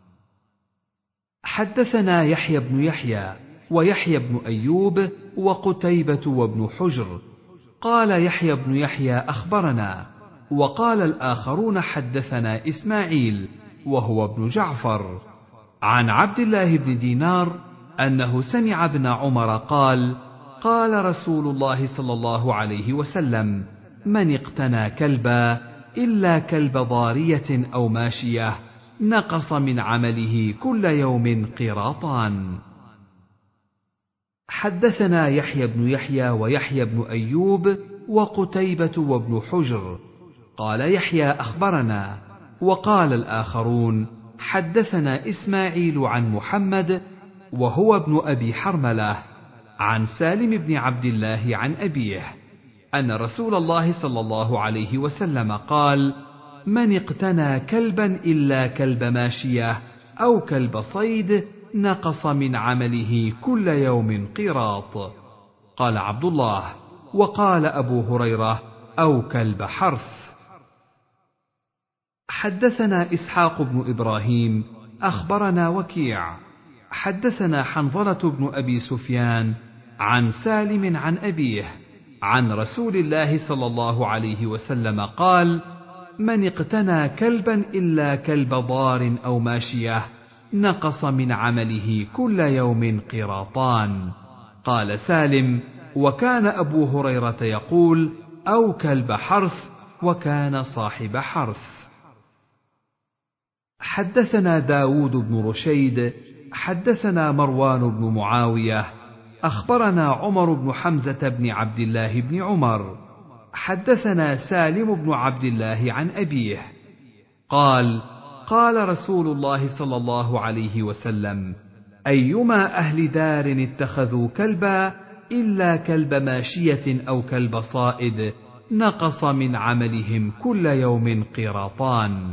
حدثنا يحيى بن يحيى ويحيى بن أيوب وقتيبة وابن حجر قال يحيى بن يحيى أخبرنا، وقال الآخرون حدثنا إسماعيل وهو ابن جعفر عن عبد الله بن دينار أنه سمع ابن عمر قال: قال رسول الله صلى الله عليه وسلم: من اقتنى كلبا إلا كلب ضارية أو ماشية نقص من عمله كل يوم قيراطان. حدثنا يحيى بن يحيى ويحيى بن أيوب وقتيبة وابن حجر قال يحيى أخبرنا، وقال الآخرون حدثنا إسماعيل عن محمد وهو ابن أبي حرملة عن سالم بن عبد الله عن أبيه أن رسول الله صلى الله عليه وسلم قال: من اقتنى كلبا إلا كلب ماشية أو كلب صيد نقص من عمله كل يوم قيراط. قال عبد الله: وقال أبو هريرة: أو كلب حرث. حدثنا إسحاق بن إبراهيم أخبرنا وكيع حدثنا حنظلة بن أبي سفيان عن سالم عن أبيه عن رسول الله صلى الله عليه وسلم قال: من اقتنى كلبا إلا كلب ضار أو ماشية نقص من عمله كل يوم قيراطان. قال سالم: وكان أبو هريرة يقول: أو كلب حرث، وكان صاحب حرث. حدثنا داود بن رشيد حدثنا مروان بن معاوية أخبرنا عمر بن حمزة بن عبد الله بن عمر حدثنا سالم بن عبد الله عن أبيه قال: قال رسول الله صلى الله عليه وسلم: أيما أهل دار اتخذوا كلبا إلا كلب ماشية أو كلب صائد نقص من عملهم كل يوم قيراطان.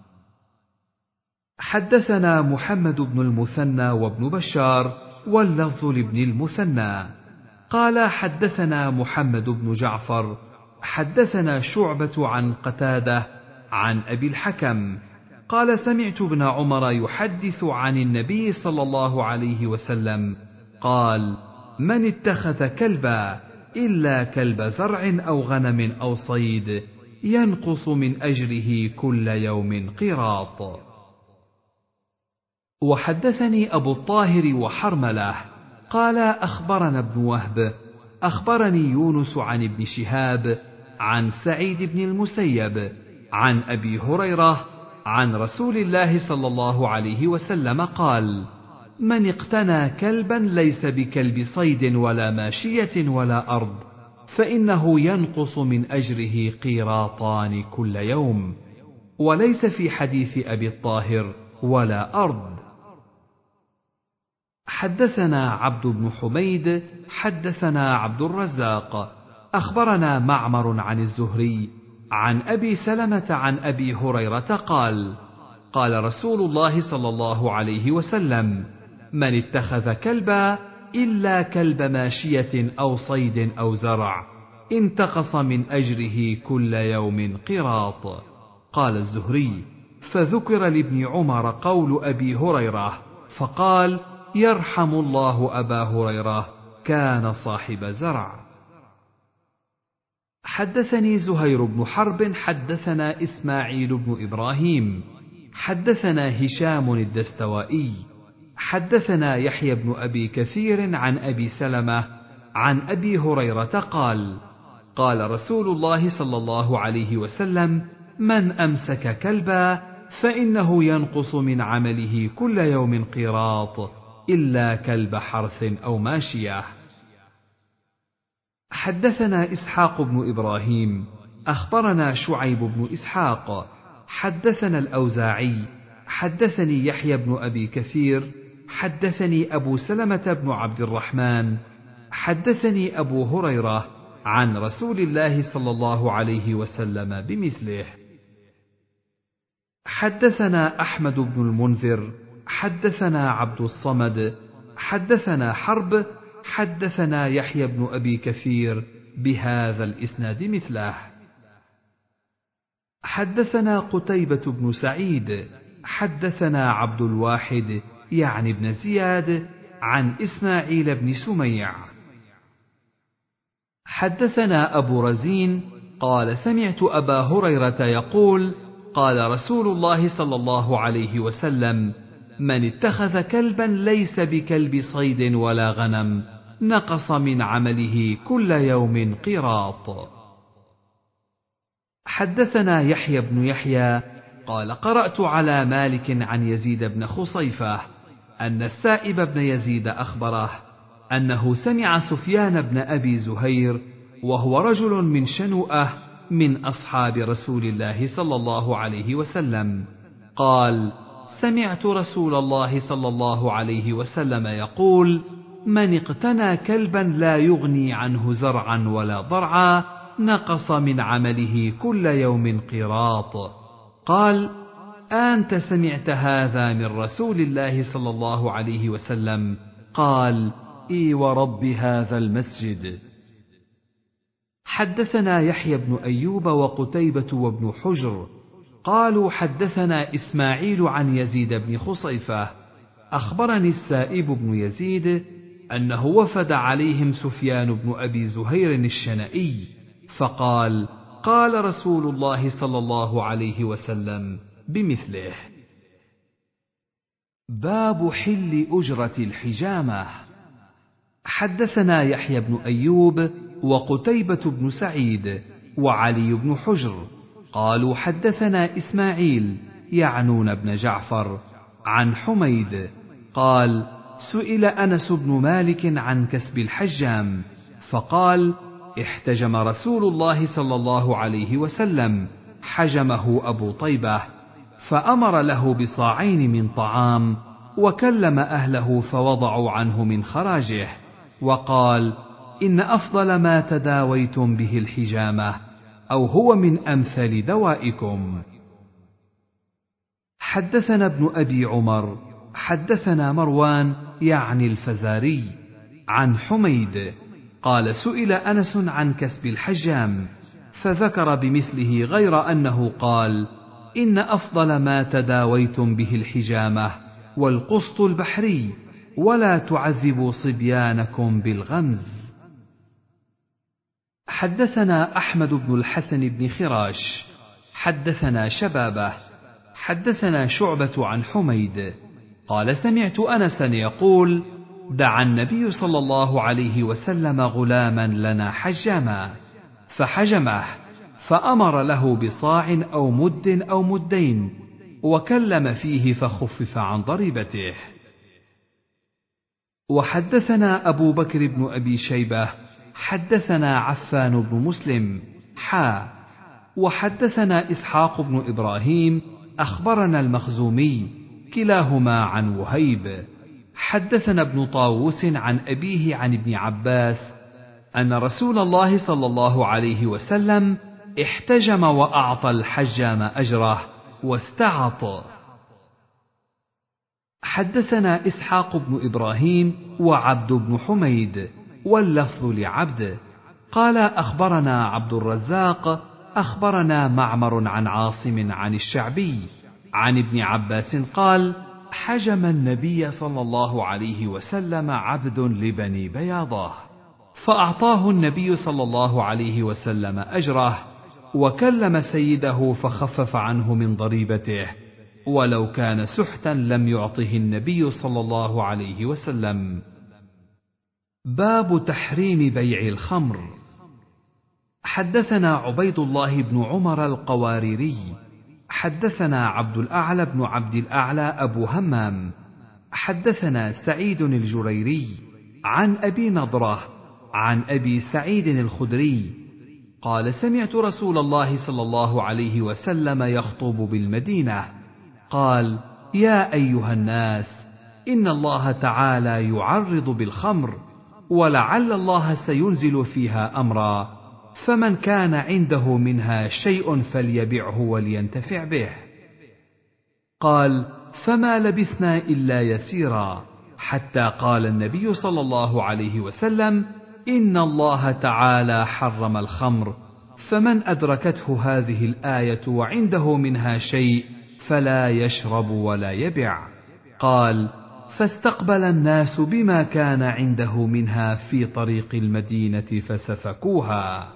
حدثنا محمد بن المثنى وابن بشار واللفظ لابن المثنى قال: حدثنا محمد بن جعفر حدثنا شعبة عن قتادة عن أبي الحكم قال: سمعت ابن عمر يحدث عن النبي صلى الله عليه وسلم قال: من اتخذ كلبا إلا كلب زرع أو غنم أو صيد ينقص من أجره كل يوم قيراط. وحدثني أبو الطاهر وحرملة قال: أخبرنا ابن وهب أخبرني يونس عن ابن شهاب عن سعيد بن المسيب عن أبي هريرة عن رسول الله صلى الله عليه وسلم قال: من اقتنى كلبا ليس بكلب صيد ولا ماشية ولا أرض فإنه ينقص من أجره قيراطان كل يوم. وليس في حديث أبي الطاهر ولا أرض. حدثنا عبد بن حميد حدثنا عبد الرزاق أخبرنا معمر عن الزهري عن أبي سلمة عن أبي هريرة قال: قال رسول الله صلى الله عليه وسلم: من اتخذ كلبا إلا كلب ماشية أو صيد أو زرع انتقص من أجره كل يوم قيراط. قال الزهري: فذكر لابن عمر قول أبي هريرة فقال: يرحم الله أبا هريرة كان صاحب زرع. حدثني زهير بن حرب حدثنا إسماعيل بن إبراهيم حدثنا هشام الدستوائي حدثنا يحيى بن أبي كثير عن أبي سلمة عن أبي هريرة قال: قال رسول الله صلى الله عليه وسلم: من أمسك كلبا فإنه ينقص من عمله كل يوم قيراط إلا كلب حرث أو ماشية. حدثنا إسحاق بن إبراهيم أخبرنا شعيب بن إسحاق حدثنا الأوزاعي حدثني يحيى بن أبي كثير حدثني أبو سلمة بن عبد الرحمن حدثني أبو هريرة عن رسول الله صلى الله عليه وسلم بمثله. حدثنا أحمد بن المنذر حدثنا عبد الصمد حدثنا حرب حدثنا يحيى بن أبي كثير بهذا الإسناد مثله. حدثنا قتيبة بن سعيد حدثنا عبد الواحد يعني بن زياد عن إسماعيل بن سميع حدثنا أبو رزين قال: سمعت أبا هريرة يقول: قال رسول الله صلى الله عليه وسلم: من اتخذ كلبا ليس بكلب صيد ولا غنم نقص من عمله كل يوم قيراط. حدثنا يحيى بن يحيى قال: قرأت على مالك عن يزيد بن خصيفة أن السائب بن يزيد أخبره أنه سمع سفيان بن أبي زهير وهو رجل من شنوءة من أصحاب رسول الله صلى الله عليه وسلم قال: سمعت رسول الله صلى الله عليه وسلم يقول: من اقتنى كلبا لا يغني عنه زرعا ولا ضرعا نقص من عمله كل يوم قيراط. قال: أنت سمعت هذا من رسول الله صلى الله عليه وسلم؟ قال: إي ورب هذا المسجد. حدثنا يحيى بن أيوب وقتيبة وابن حجر قالوا: حدثنا إسماعيل عن يزيد بن خصيفة أخبرني السائب بن يزيد أنه وفد عليهم سفيان بن أبي زهير الشنائي فقال: قال رسول الله صلى الله عليه وسلم بمثله. باب حل أجرة الحجامة. حدثنا يحيى بن أيوب وقتيبة بن سعيد وعلي بن حجر قالوا: حدثنا إسماعيل يعنون بن جعفر عن حميد قال: سئل أنس بن مالك عن كسب الحجام فقال: احتجم رسول الله صلى الله عليه وسلم حجمه أبو طيبة فأمر له بصاعين من طعام وكلم أهله فوضعوا عنه من خراجه وقال: إن أفضل ما تداويتم به الحجامة أو هو من أمثل دوائكم. حدثنا ابن أبي عمر حدثنا مروان يعني الفزاري عن حميد قال: سئل أنس عن كسب الحجام فذكر بمثله غير أنه قال: إن أفضل ما تداويتم به الحجامة والقسط البحري ولا تعذبوا صبيانكم بالغمز. حدثنا أحمد بن الحسن بن خراش حدثنا شبابه حدثنا شعبة عن حميد قال: سمعت أنسا يقول: دعا النبي صلى الله عليه وسلم غلاما لنا حجاما فحجمه فأمر له بصاع أو مد أو مدين وكلم فيه فخفف عن ضريبته. وحدثنا أبو بكر بن أبي شيبة حدثنا عفان بن مسلم حا وحدثنا إسحاق بن إبراهيم أخبرنا المخزومي كلاهما عن وهيب حدثنا ابن طاووس عن أبيه عن ابن عباس أن رسول الله صلى الله عليه وسلم احتجم وأعطى الحجام أجره واستعط. حدثنا إسحاق بن إبراهيم وعبد بن حميد واللفظ لعبد قال أخبرنا عبد الرزاق أخبرنا معمر عن عاصم عن الشعبي عن ابن عباس قال حجم النبي صلى الله عليه وسلم عبد لبني بياضة فأعطاه النبي صلى الله عليه وسلم أجره وكلم سيده فخفف عنه من ضريبته ولو كان سحتا لم يعطه النبي صلى الله عليه وسلم. باب تحريم بيع الخمر. حدثنا عبيد الله بن عمر القواريري حدثنا عبد الأعلى بن عبد الأعلى أبو همام حدثنا سعيد الجريري عن أبي نضرة عن أبي سعيد الخدري قال سمعت رسول الله صلى الله عليه وسلم يخطب بالمدينة قال يا أيها الناس إن الله تعالى يعرض بالخمر ولعل الله سينزل فيها أمرا فمن كان عنده منها شيء فليبعه ولينتفع به. قال فما لبثنا إلا يسيرا حتى قال النبي صلى الله عليه وسلم إن الله تعالى حرم الخمر فمن أدركته هذه الآية وعنده منها شيء فلا يشرب ولا يبع. قال فاستقبل الناس بما كان عنده منها في طريق المدينة فسفكوها.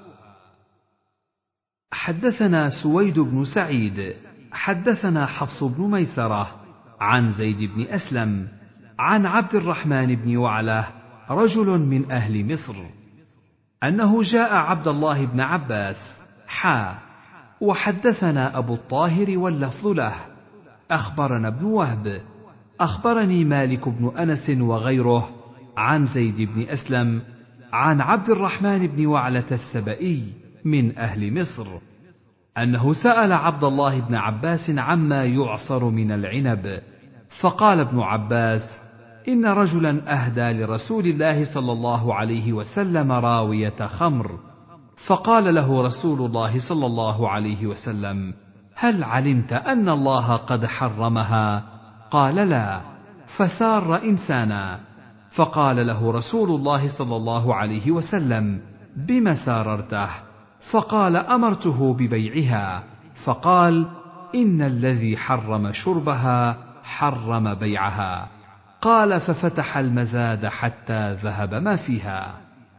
حدثنا سويد بن سعيد حدثنا حفص بن ميسرة عن زيد بن أسلم عن عبد الرحمن بن وعلة رجل من أهل مصر أنه جاء عبد الله بن عباس حا وحدثنا أبو الطاهر واللفظ له أخبرنا ابن وهب أخبرني مالك بن أنس وغيره عن زيد بن أسلم عن عبد الرحمن بن وعلة السبئي من أهل مصر أنه سأل عبد الله بن عباس عما يعصر من العنب فقال ابن عباس إن رجلا أهدى لرسول الله صلى الله عليه وسلم راوية خمر فقال له رسول الله صلى الله عليه وسلم هل علمت أن الله قد حرمها؟ قال لا فسار إنسانا فقال له رسول الله صلى الله عليه وسلم بم ساررته؟ فقال أمرته ببيعها فقال إن الذي حرم شربها حرم بيعها. قال ففتح المزاد حتى ذهب ما فيها.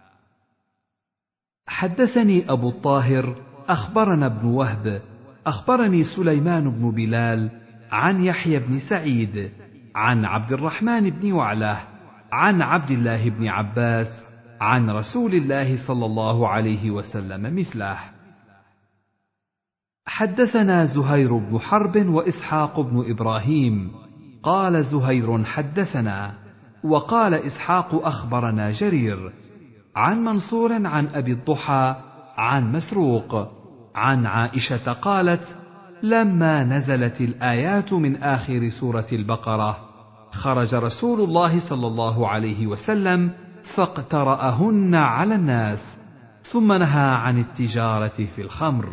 حدثني أبو الطاهر أخبرنا ابن وهب أخبرني سليمان بن بلال عن يحيى بن سعيد عن عبد الرحمن بن وعلة عن عبد الله بن عباس عن رسول الله صلى الله عليه وسلم مثله. حدثنا زهير بن حرب وإسحاق بن إبراهيم قال زهير حدثنا وقال إسحاق أخبرنا جرير عن منصور عن أبي الضحى عن مسروق عن عائشة قالت لما نزلت الآيات من آخر سورة البقرة خرج رسول الله صلى الله عليه وسلم فاقترأهن على الناس ثم نهى عن التجارة في الخمر.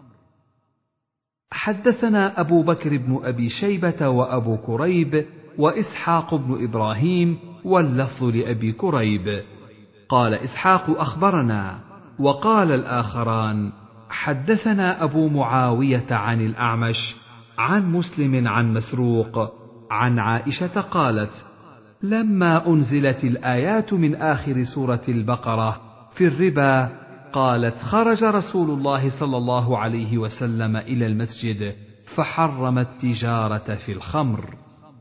حدثنا أبو بكر بن أبي شيبة وأبو كريب وإسحاق بن إبراهيم واللفظ لأبي كريب قال إسحاق أخبرنا وقال الآخران حدثنا أبو معاوية عن الأعمش عن مسلم عن مسروق عن عائشة قالت لما أنزلت الآيات من آخر سورة البقرة في الربا قالت خرج رسول الله صلى الله عليه وسلم إلى المسجد فحرم التجارة في الخمر.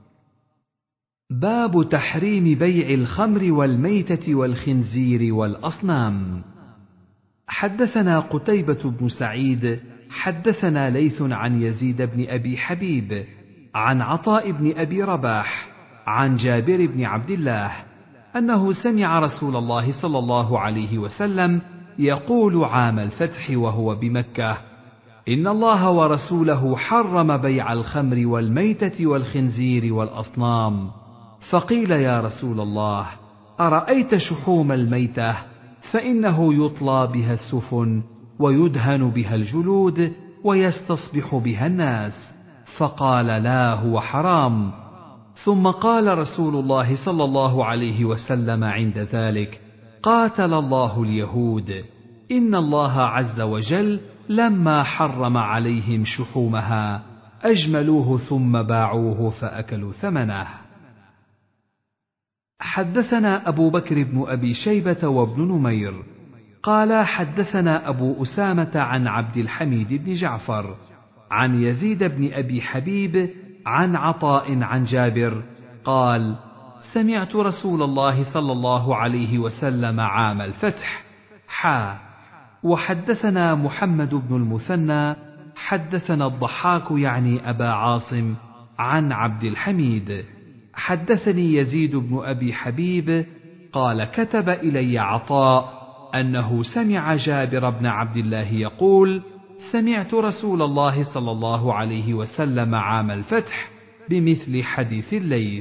باب تحريم بيع الخمر والميتة والخنزير والأصنام. حدثنا قتيبة بن سعيد حدثنا ليث عن يزيد بن أبي حبيب عن عطاء بن أبي رباح عن جابر بن عبد الله أنه سمع رسول الله صلى الله عليه وسلم يقول عام الفتح وهو بمكة: إن الله ورسوله حرم بيع الخمر والميتة والخنزير والأصنام. فقيل: يا رسول الله، أرأيت شحوم الميتة؟ فإنه يطلى بها السفن ويدهن بها الجلود ويستصبح بها الناس. فقال: لا، هو حرام. ثم قال رسول الله صلى الله عليه وسلم عند ذلك: قاتل الله اليهود، إن الله عز وجل لما حرم عليهم شحومها أجملوه ثم باعوه فأكلوا ثمنه. حدثنا أبو بكر بن أبي شيبة وابن نمير قال حدثنا أبو أسامة عن عبد الحميد بن جعفر عن يزيد بن أبي حبيب عن عطاء عن جابر قال: سمعت رسول الله صلى الله عليه وسلم عام الفتح. حا وحدثنا محمد بن المثنى حدثنا الضحاك يعني أبا عاصم عن عبد الحميد حدثني يزيد بن أبي حبيب قال: كتب إلي عطاء أنه سمع جابر بن عبد الله يقول: سمعت رسول الله صلى الله عليه وسلم عام الفتح بمثل حديث الليث.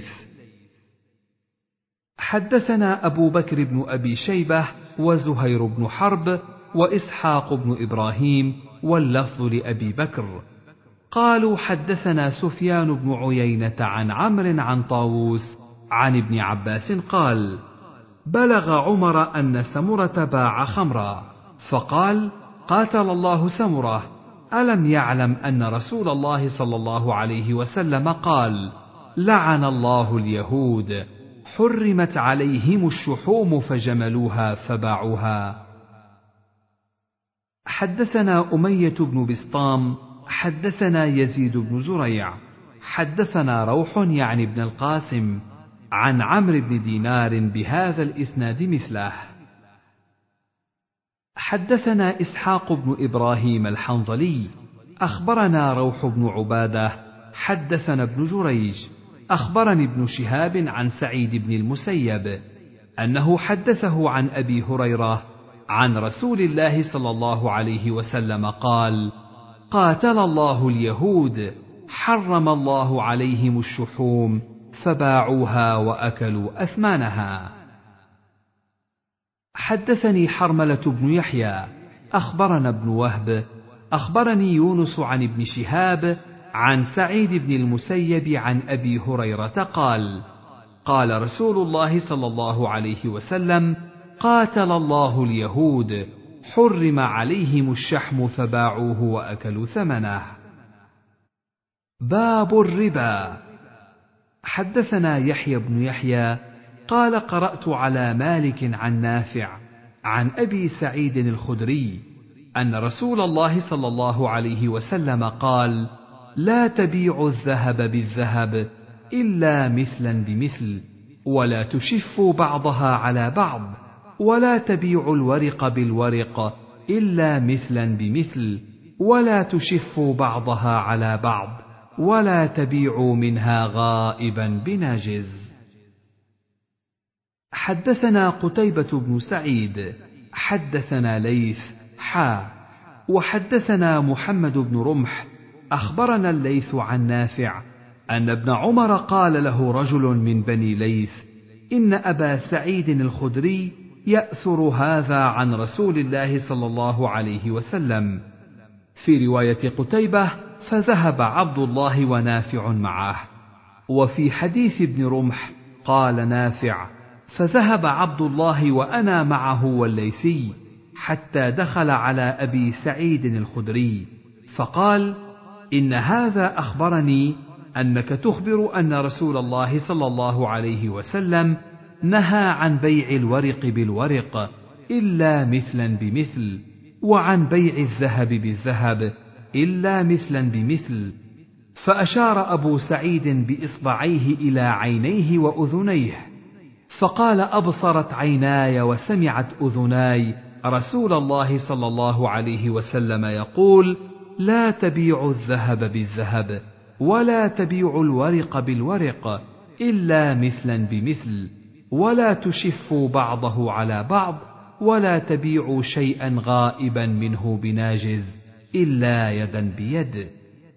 حدثنا أبو بكر بن أبي شيبة وزهير بن حرب وإسحاق بن إبراهيم واللفظ لأبي بكر قالوا: حدثنا سفيان بن عيينة عن عمرو عن طاووس عن ابن عباس قال: بلغ عمر أن سمرة باع خمرا، فقال: قاتل الله سمرة، ألم يعلم أن رسول الله صلى الله عليه وسلم قال: لعن الله اليهود، حرمت عليهم الشحوم فجملوها فباعوها. حدثنا أمية بن بسطام حدثنا يزيد بن زريع حدثنا روح يعني ابن القاسم عن عمرو بن دينار بهذا الإسناد مثله. حدثنا إسحاق بن إبراهيم الحنظلي أخبرنا روح بن عبادة حدثنا ابن جريج أخبرني ابن شهاب عن سعيد بن المسيب أنه حدثه عن أبي هريرة عن رسول الله صلى الله عليه وسلم قال: قاتل الله اليهود، حرم الله عليهم الشحوم فباعوها وأكلوا أثمانها. حدثني حرملة بن يحيى أخبرنا ابن وهب أخبرني يونس عن ابن شهاب عن سعيد بن المسيب عن أبي هريرة قال: قال رسول الله صلى الله عليه وسلم: قاتل الله اليهود، حرم عليهم الشحم فباعوه وأكلوا ثمنه. باب الربا. حدثنا يحيى بن يحيى قال: قرأت على مالك عن نافع عن أبي سعيد الخدري أن رسول الله صلى الله عليه وسلم قال: لا تبيعوا الذهب بالذهب إلا مثلا بمثل، ولا تشفوا بعضها على بعض، ولا تبيعوا الورق بالورق إلا مثلا بمثل، ولا تشفوا بعضها على بعض، ولا تبيعوا منها غائبا بناجز. حدثنا قتيبة بن سعيد حدثنا ليث حا وحدثنا محمد بن رمح أخبرنا الليث عن نافع أن ابن عمر قال له رجل من بني ليث: إن أبا سعيد الخدري يأثر هذا عن رسول الله صلى الله عليه وسلم. في رواية قتيبة: فذهب عبد الله ونافع معه. وفي حديث ابن رمح قال نافع: فذهب عبد الله وأنا معه والليثي حتى دخل على أبي سعيد الخدري فقال: إن هذا أخبرني أنك تخبر أن رسول الله صلى الله عليه وسلم نهى عن بيع الورق بالورق إلا مثلا بمثل، وعن بيع الذهب بالذهب إلا مثلا بمثل. فأشار أبو سعيد بإصبعيه إلى عينيه وأذنيه فقال: أبصرت عيناي وسمعت أذناي رسول الله صلى الله عليه وسلم يقول: لا تبيعوا الذهب بالذهب، ولا تبيعوا الورق بالورق إلا مثلا بمثل، ولا تشفوا بعضه على بعض، ولا تبيعوا شيئا غائبا منه بناجز إلا يدا بيد.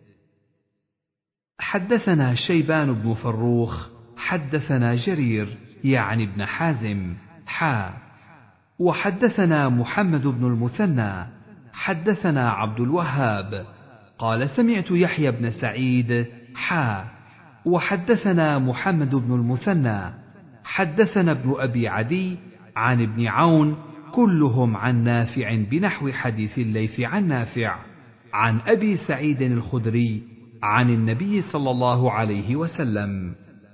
حدثنا شيبان بن فروخ حدثنا جرير يعني ابن حازم حا وحدثنا محمد بن المثنى حدثنا عبد الوهاب قال سمعت يحيى بن سعيد حا وحدثنا محمد بن المثنى حدثنا ابن أبي عدي عن ابن عون كلهم عن نافع بنحو حديث الليث عن نافع عن أبي سعيد الخدري عن النبي صلى الله عليه وسلم.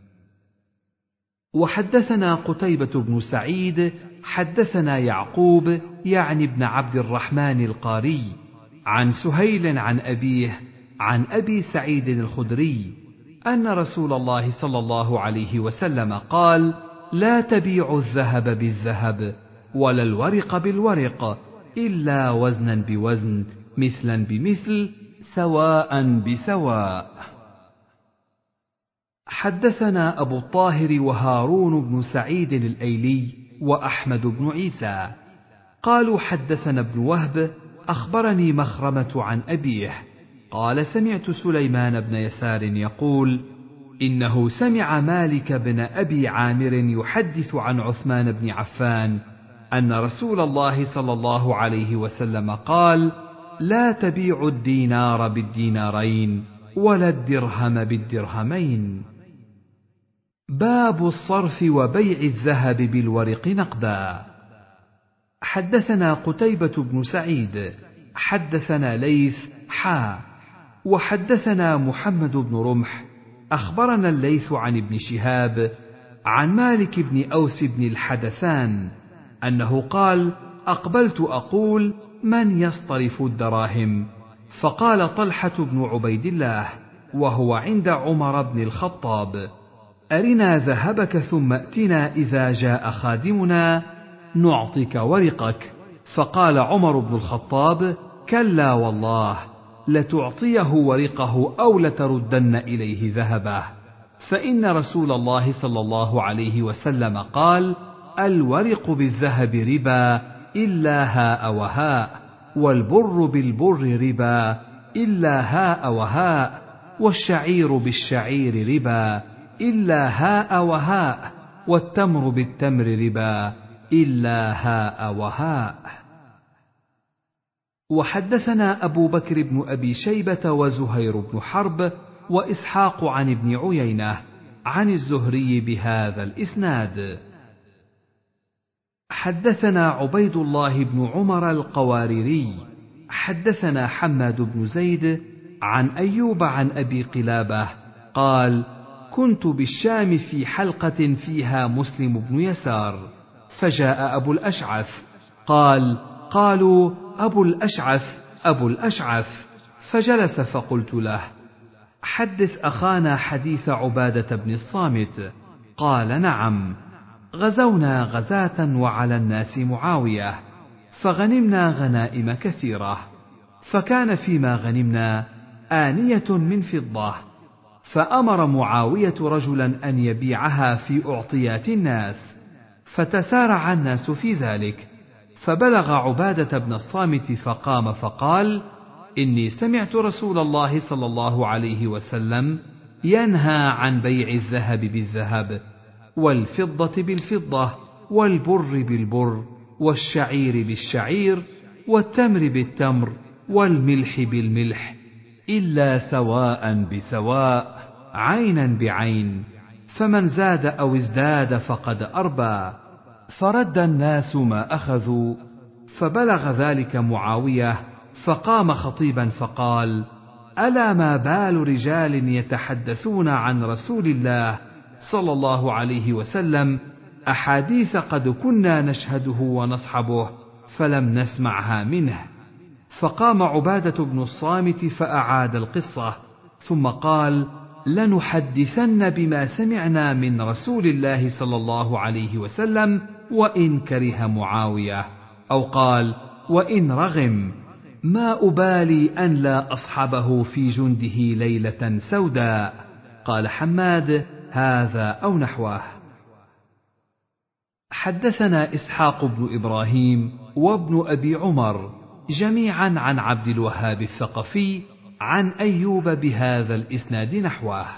وحدثنا قتيبة بن سعيد حدثنا يعقوب يعني ابن عبد الرحمن القاري عن سهيل عن أبيه عن أبي سعيد الخدري أن رسول الله صلى الله عليه وسلم قال: لا تبيعوا الذهب بالذهب ولا الورق بالورق إلا وزنا بوزن مثلا بمثل سواء بسواء. حدثنا أبو الطاهر وهارون بن سعيد الأيلي وأحمد بن عيسى قالوا حدثنا ابن وهب أخبرني مخرمة عن أبيه قال سمعت سليمان بن يسار يقول: إنه سمع مالك بن أبي عامر يحدث عن عثمان بن عفان أن رسول الله صلى الله عليه وسلم قال: لا تبيعوا الدينار بالدينارين ولا الدرهم بالدرهمين. باب الصرف وبيع الذهب بالورق نقدا. حدثنا قتيبة بن سعيد حدثنا ليث حا وحدثنا محمد بن رمح أخبرنا الليث عن ابن شهاب عن مالك بن أوس بن الحدثان أنه قال: أقبلت أقول: من يصطرف الدراهم؟ فقال طلحة بن عبيد الله وهو عند عمر بن الخطاب: أرنا ذهبك ثم ائتنا إذا جاء خادمنا نعطيك ورقك. فقال عمر بن الخطاب: كلا والله، لتعطيه ورقه أو لتردن إليه ذهبه، فإن رسول الله صلى الله عليه وسلم قال: الورق بالذهب ربا إلا هاء وهاء، والبر بالبر ربا إلا هاء وهاء، والشعير بالشعير ربا إلا هاء وهاء، والتمر بالتمر ربا إلا هاء وهاء. وحدثنا أبو بكر بن أبي شيبة وزهير بن حرب وإسحاق عن ابن عيينة عن الزهري بهذا الإسناد. حدثنا عبيد الله بن عمر القواريري حدثنا حماد بن زيد عن أيوب عن أبي قلابة قال: كنت بالشام في حلقة فيها مسلم بن يسار، فجاء أبو الأشعث قال: قالوا أبو الأشعث أبو الأشعث، فجلس فقلت له: حدث أخانا حديث عبادة بن الصامت. قال: نعم، غزونا غزاة وعلى الناس معاوية، فغنمنا غنائم كثيرة، فكان فيما غنمنا آنية من فضة، فأمر معاوية رجلا أن يبيعها في أعطيات الناس، فتسارع الناس في ذلك، فبلغ عبادة بن الصامت فقام فقال: إني سمعت رسول الله صلى الله عليه وسلم ينهى عن بيع الذهب بالذهب، والفضة بالفضة، والبر بالبر، والشعير بالشعير، والتمر بالتمر، والملح بالملح، إلا سواء بسواء، عينا بعين، فمن زاد أو ازداد فقد أربى. فرد الناس ما أخذوا، فبلغ ذلك معاوية، فقام خطيبا فقال: ألا ما بال رجال يتحدثون عن رسول الله صلى الله عليه وسلم أحاديث قد كنا نشهده ونصحبه فلم نسمعها منه. فقام عبادة بن الصامت فأعاد القصة، ثم قال: لنحدثن بما سمعنا من رسول الله صلى الله عليه وسلم وإن كره معاوية، أو قال: وإن رغم، ما أبالي أن لا أصحبه في جنده ليلة سوداء. قال حماد: هذا أو نحوه. حدثنا إسحاق بن إبراهيم وابن أبي عمر جميعا عن عبد الوهاب الثقفي عن أيوب بهذا الإسناد نحوه.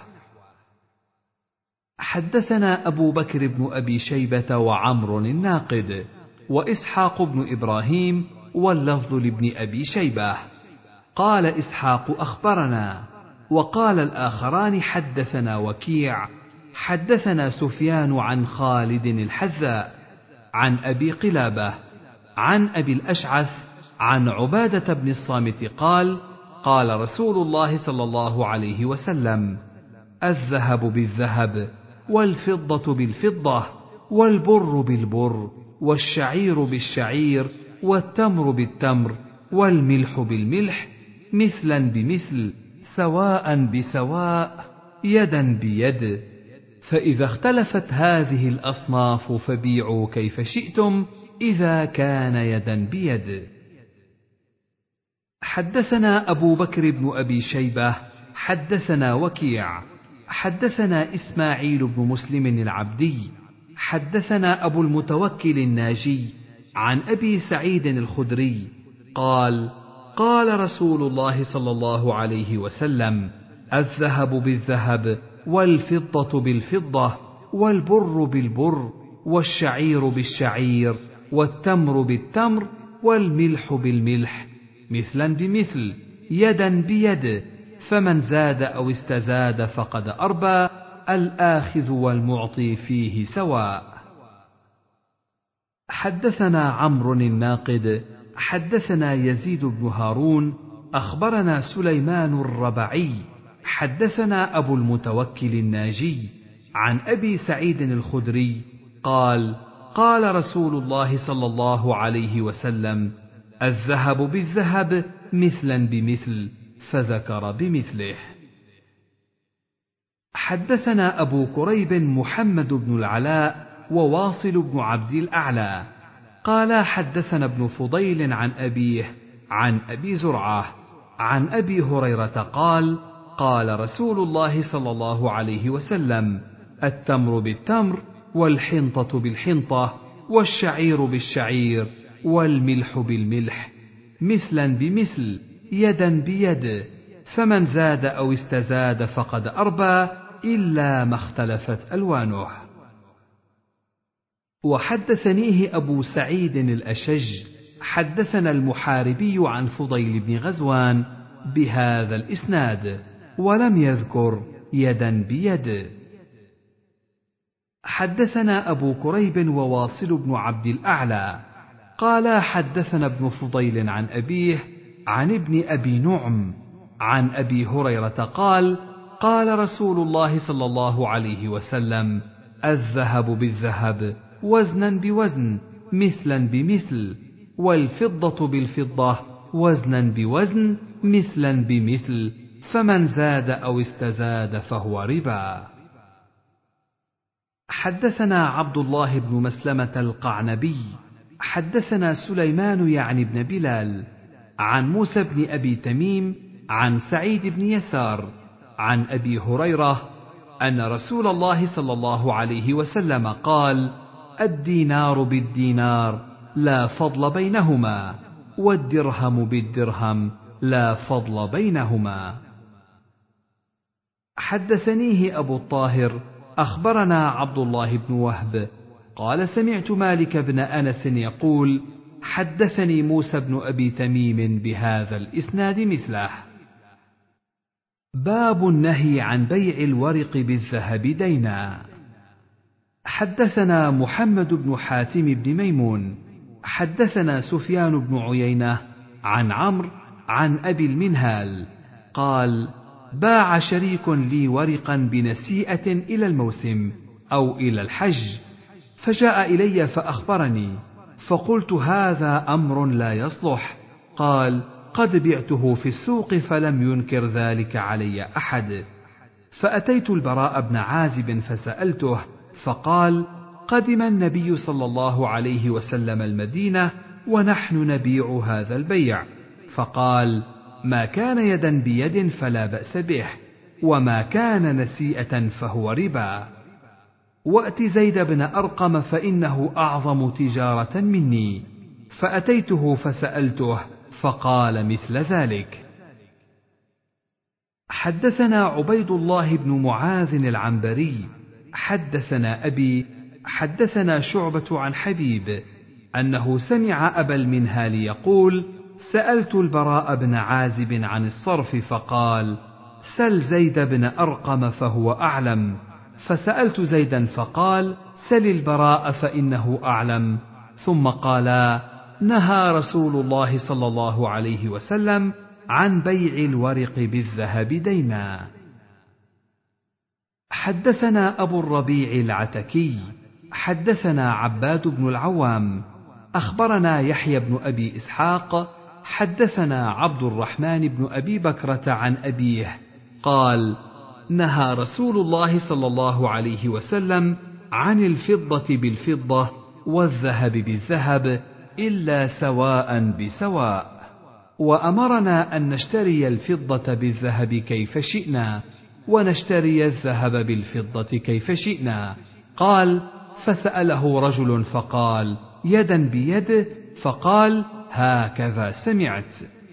حدثنا أبو بكر بن أبي شيبة وعمر الناقد وإسحاق بن إبراهيم واللفظ لابن أبي شيبة. قال إسحاق أخبرنا، وقال الآخران حدثنا وكيع حدثنا سفيان عن خالد الحذاء عن أبي قلابة عن أبي الأشعث عن عبادة بن الصامت قال: قال رسول الله صلى الله عليه وسلم: الذهب بالذهب، والفضة بالفضة، والبر بالبر، والشعير بالشعير، والتمر بالتمر، والملح بالملح، مثلا بمثل، سواء بسواء، يدا بيد، فإذا اختلفت هذه الأصناف فبيعوا كيف شئتم إذا كان يدا بيد. حدثنا أبو بكر بن أبي شيبة حدثنا وكيع حدثنا إسماعيل بن مسلم العبدي حدثنا أبو المتوكل الناجي عن أبي سعيد الخدري قال: قال رسول الله صلى الله عليه وسلم: الذهب بالذهب، والفضة بالفضة، والبر بالبر، والشعير بالشعير، والتمر بالتمر، والملح بالملح، مثلا بمثل، يدا بيد، فمن زاد أو استزاد فقد أربى، الآخذ والمعطي فيه سواء. حدثنا عمرو الناقد حدثنا يزيد بن هارون أخبرنا سليمان الربعي حدثنا أبو المتوكل الناجي عن أبي سعيد الخدري قال: قال رسول الله صلى الله عليه وسلم: الذهب بالذهب مثلا بمثل، فذكر بمثله. حدثنا أبو كريب محمد بن العلاء وواصل بن عبد الأعلى قال: حدثنا ابن فضيل عن أبيه عن أبي زرعة عن أبي هريرة قال: قال رسول الله صلى الله عليه وسلم: التمر بالتمر، والحنطة بالحنطة، والشعير بالشعير، والملح بالملح، مثلا بمثل، يدا بيد، فمن زاد أو استزاد فقد أربى، إلا ما اختلفت ألوانه. وحدثنيه أبو سعيد الأشج حدثنا المحاربي عن فضيل بن غزوان بهذا الإسناد، ولم يذكر يدا بيد. حدثنا أبو كريب وواصل بن عبد الأعلى قال: حدثنا ابن فضيل عن أبيه عن ابن أبي نعم عن أبي هريرة قال: قال رسول الله صلى الله عليه وسلم: الذهب بالذهب، وزنا بوزن، مثلا بمثل، والفضة بالفضة، وزنا بوزن، مثلا بمثل، فمن زاد أو استزاد فهو ربا. حدثنا عبد الله بن مسلمة القعنبي حدثنا سليمان يعني بن بلال عن موسى بن أبي تميم عن سعيد بن يسار عن أبي هريرة أن رسول الله صلى الله عليه وسلم قال: الدينار بالدينار لا فضل بينهما، والدرهم بالدرهم لا فضل بينهما. حدثنيه أبو الطاهر أخبرنا عبد الله بن وهب قال: سمعت مالك بن أنس يقول: حدثني موسى بن أبي تميم بهذا الإسناد مثله. باب النهي عن بيع الورق بالذهب دينا. حدثنا محمد بن حاتم بن ميمون حدثنا سفيان بن عيينة عن عمرو عن أبي المنهال قال: باع شريك لي ورقا بنسيئة إلى الموسم أو إلى الحج، فجاء إلي فأخبرني، فقلت: هذا أمر لا يصلح. قال: قد بعته في السوق فلم ينكر ذلك علي أحد. فأتيت البراء بن عازب فسألته، فقال: قدم النبي صلى الله عليه وسلم المدينة ونحن نبيع هذا البيع، فقال: ما كان يدا بيد فلا بأس به، وما كان نسيئة فهو ربا. وأت زيد بن أرقم فإنه أعظم تجارة مني. فأتيته فسألته فقال مثل ذلك. حدثنا عبيد الله بن معاذ العنبري حدثنا أبي حدثنا شعبة عن حبيب أنه سمع أبا المنهال يقول: سألت البراء بن عازب عن الصرف فقال: سل زيد بن أرقم فهو أعلم. فسألت زيدا فقال: سل البراء فإنه أعلم. ثم قالا: نهى رسول الله صلى الله عليه وسلم عن بيع الورق بالذهب دينا. حدثنا أبو الربيع العتكي حدثنا عباد بن العوام أخبرنا يحيى بن أبي إسحاق حدثنا عبد الرحمن بن أبي بكرة عن أبيه قال: نهى رسول الله صلى الله عليه وسلم عن الفضة بالفضة والذهب بالذهب إلا سواء بسواء، وأمرنا أن نشتري الفضة بالذهب كيف شئنا ونشتري الذهب بالفضة كيف شئنا. قال: فسأله رجل فقال: يدا بيد؟ فقال: هكذا سمعت.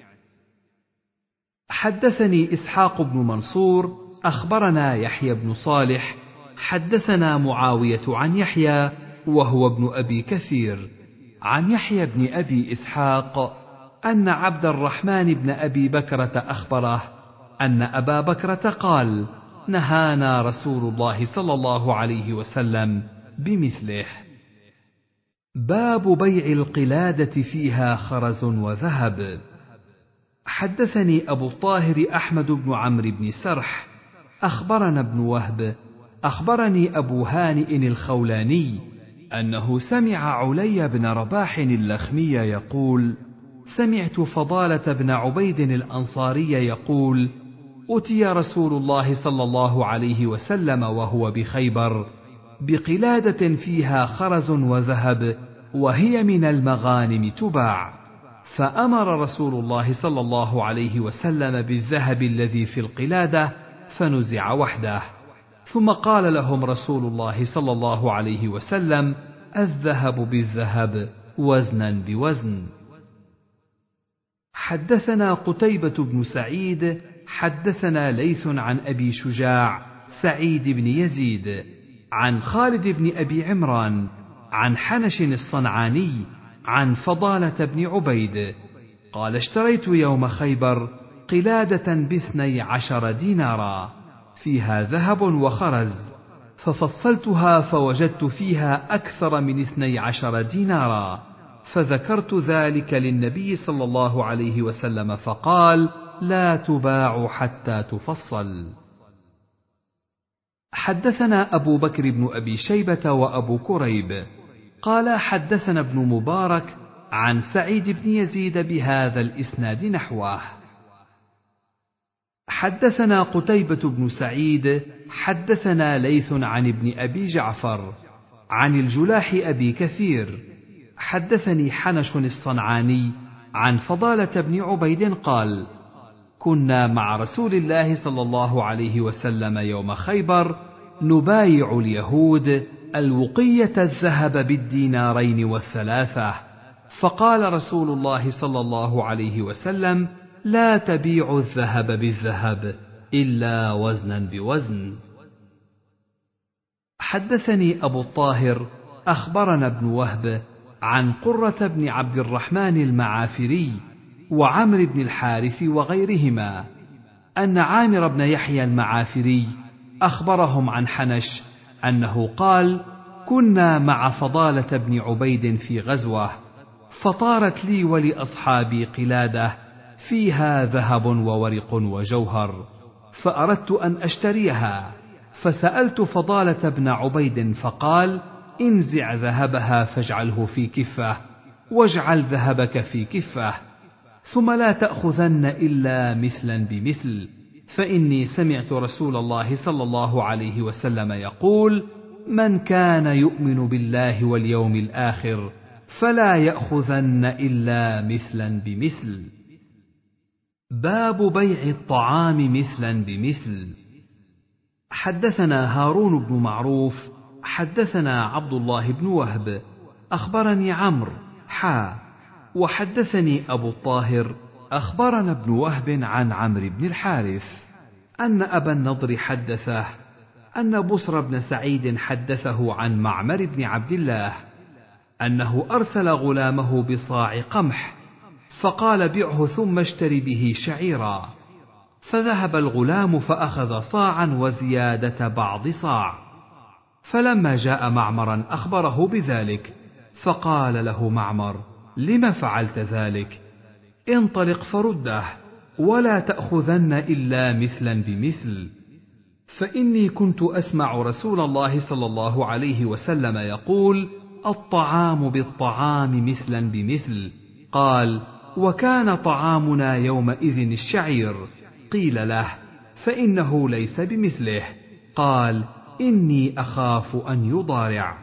حدثني إسحاق بن منصور أخبرنا يحيى بن صالح حدثنا معاوية عن يحيى وهو ابن أبي كثير عن يحيى بن أبي إسحاق أن عبد الرحمن بن أبي بكرة أخبره أن أبا بكرة قال: نهانا رسول الله صلى الله عليه وسلم بمثله. باب بيع القلادة فيها خرز وذهب. حدثني أبو الطاهر أحمد بن عمرو بن سرح أخبرنا ابن وهب أخبرني أبو هانئ الخولاني أنه سمع علي بن رباح اللخمي يقول: سمعت فضالة بن عبيد الأنصاري يقول: أتي رسول الله صلى الله عليه وسلم وهو بخيبر بقلادة فيها خرز وذهب وهي من المغانم تباع، فأمر رسول الله صلى الله عليه وسلم بالذهب الذي في القلادة فنزع وحده، ثم قال لهم رسول الله صلى الله عليه وسلم: الذهب بالذهب وزنا بوزن. حدثنا قتيبة بن سعيد حدثنا ليث عن أبي شجاع سعيد بن يزيد عن خالد بن أبي عمران عن حنش الصنعاني عن فضالة بن عبيد قال: اشتريت يوم خيبر قلادة باثني عشر دينارا فيها ذهب وخرز، ففصلتها فوجدت فيها أكثر من اثني عشر دينارا، فذكرت ذلك للنبي صلى الله عليه وسلم فقال: لا تباع حتى تفصل. حدثنا أبو بكر بن أبي شيبة وأبو كريب قال: حدثنا ابن مبارك عن سعيد بن يزيد بهذا الإسناد نحوه. حدثنا قتيبة بن سعيد حدثنا ليث عن ابن أبي جعفر عن الجلاح أبي كثير حدثني حنش الصنعاني عن فضالة بن عبيد قال: كنا مع رسول الله صلى الله عليه وسلم يوم خيبر نبايع اليهود الوقية الذهب بالدينارين والثلاثة، فقال رسول الله صلى الله عليه وسلم: لا تبيعوا الذهب بالذهب إلا وزنا بوزن. حدثني أبو الطاهر أخبرنا ابن وهب عن قرة بن عبد الرحمن المعافري وعمر بن الحارث وغيرهما أن عامر بن يحيى المعافري أخبرهم عن حنش أنه قال: كنا مع فضالة بن عبيد في غزوة، فطارت لي ولأصحابي قلادة فيها ذهب وورق وجوهر، فأردت أن أشتريها، فسألت فضالة بن عبيد فقال: انزع ذهبها فاجعله في كفة، واجعل ذهبك في كفة، ثم لا تأخذن إلا مثلا بمثل، فإني سمعت رسول الله صلى الله عليه وسلم يقول: من كان يؤمن بالله واليوم الآخر فلا يأخذن إلا مثلا بمثل. باب بيع الطعام مثلا بمثل. حدثنا هارون بن معروف حدثنا عبد الله بن وهب أخبرني عمرو حا وحدثني أبو الطاهر أخبرنا ابن وهب عن عمرو بن الحارث أن أبا النضر حدثه أن بصر بن سعيد حدثه عن معمر بن عبد الله أنه أرسل غلامه بصاع قمح فقال بعه ثم اشتري به شعيرا، فذهب الغلام فأخذ صاعا وزيادة بعض صاع، فلما جاء معمرا أخبره بذلك فقال له معمر: لم فعلت ذلك؟ انطلق فرده ولا تأخذن إلا مثلا بمثل، فإني كنت أسمع رسول الله صلى الله عليه وسلم يقول: الطعام بالطعام مثلا بمثل. قال: وكان طعامنا يومئذ الشعير. قيل له: فإنه ليس بمثله. قال: إني أخاف أن يضارع.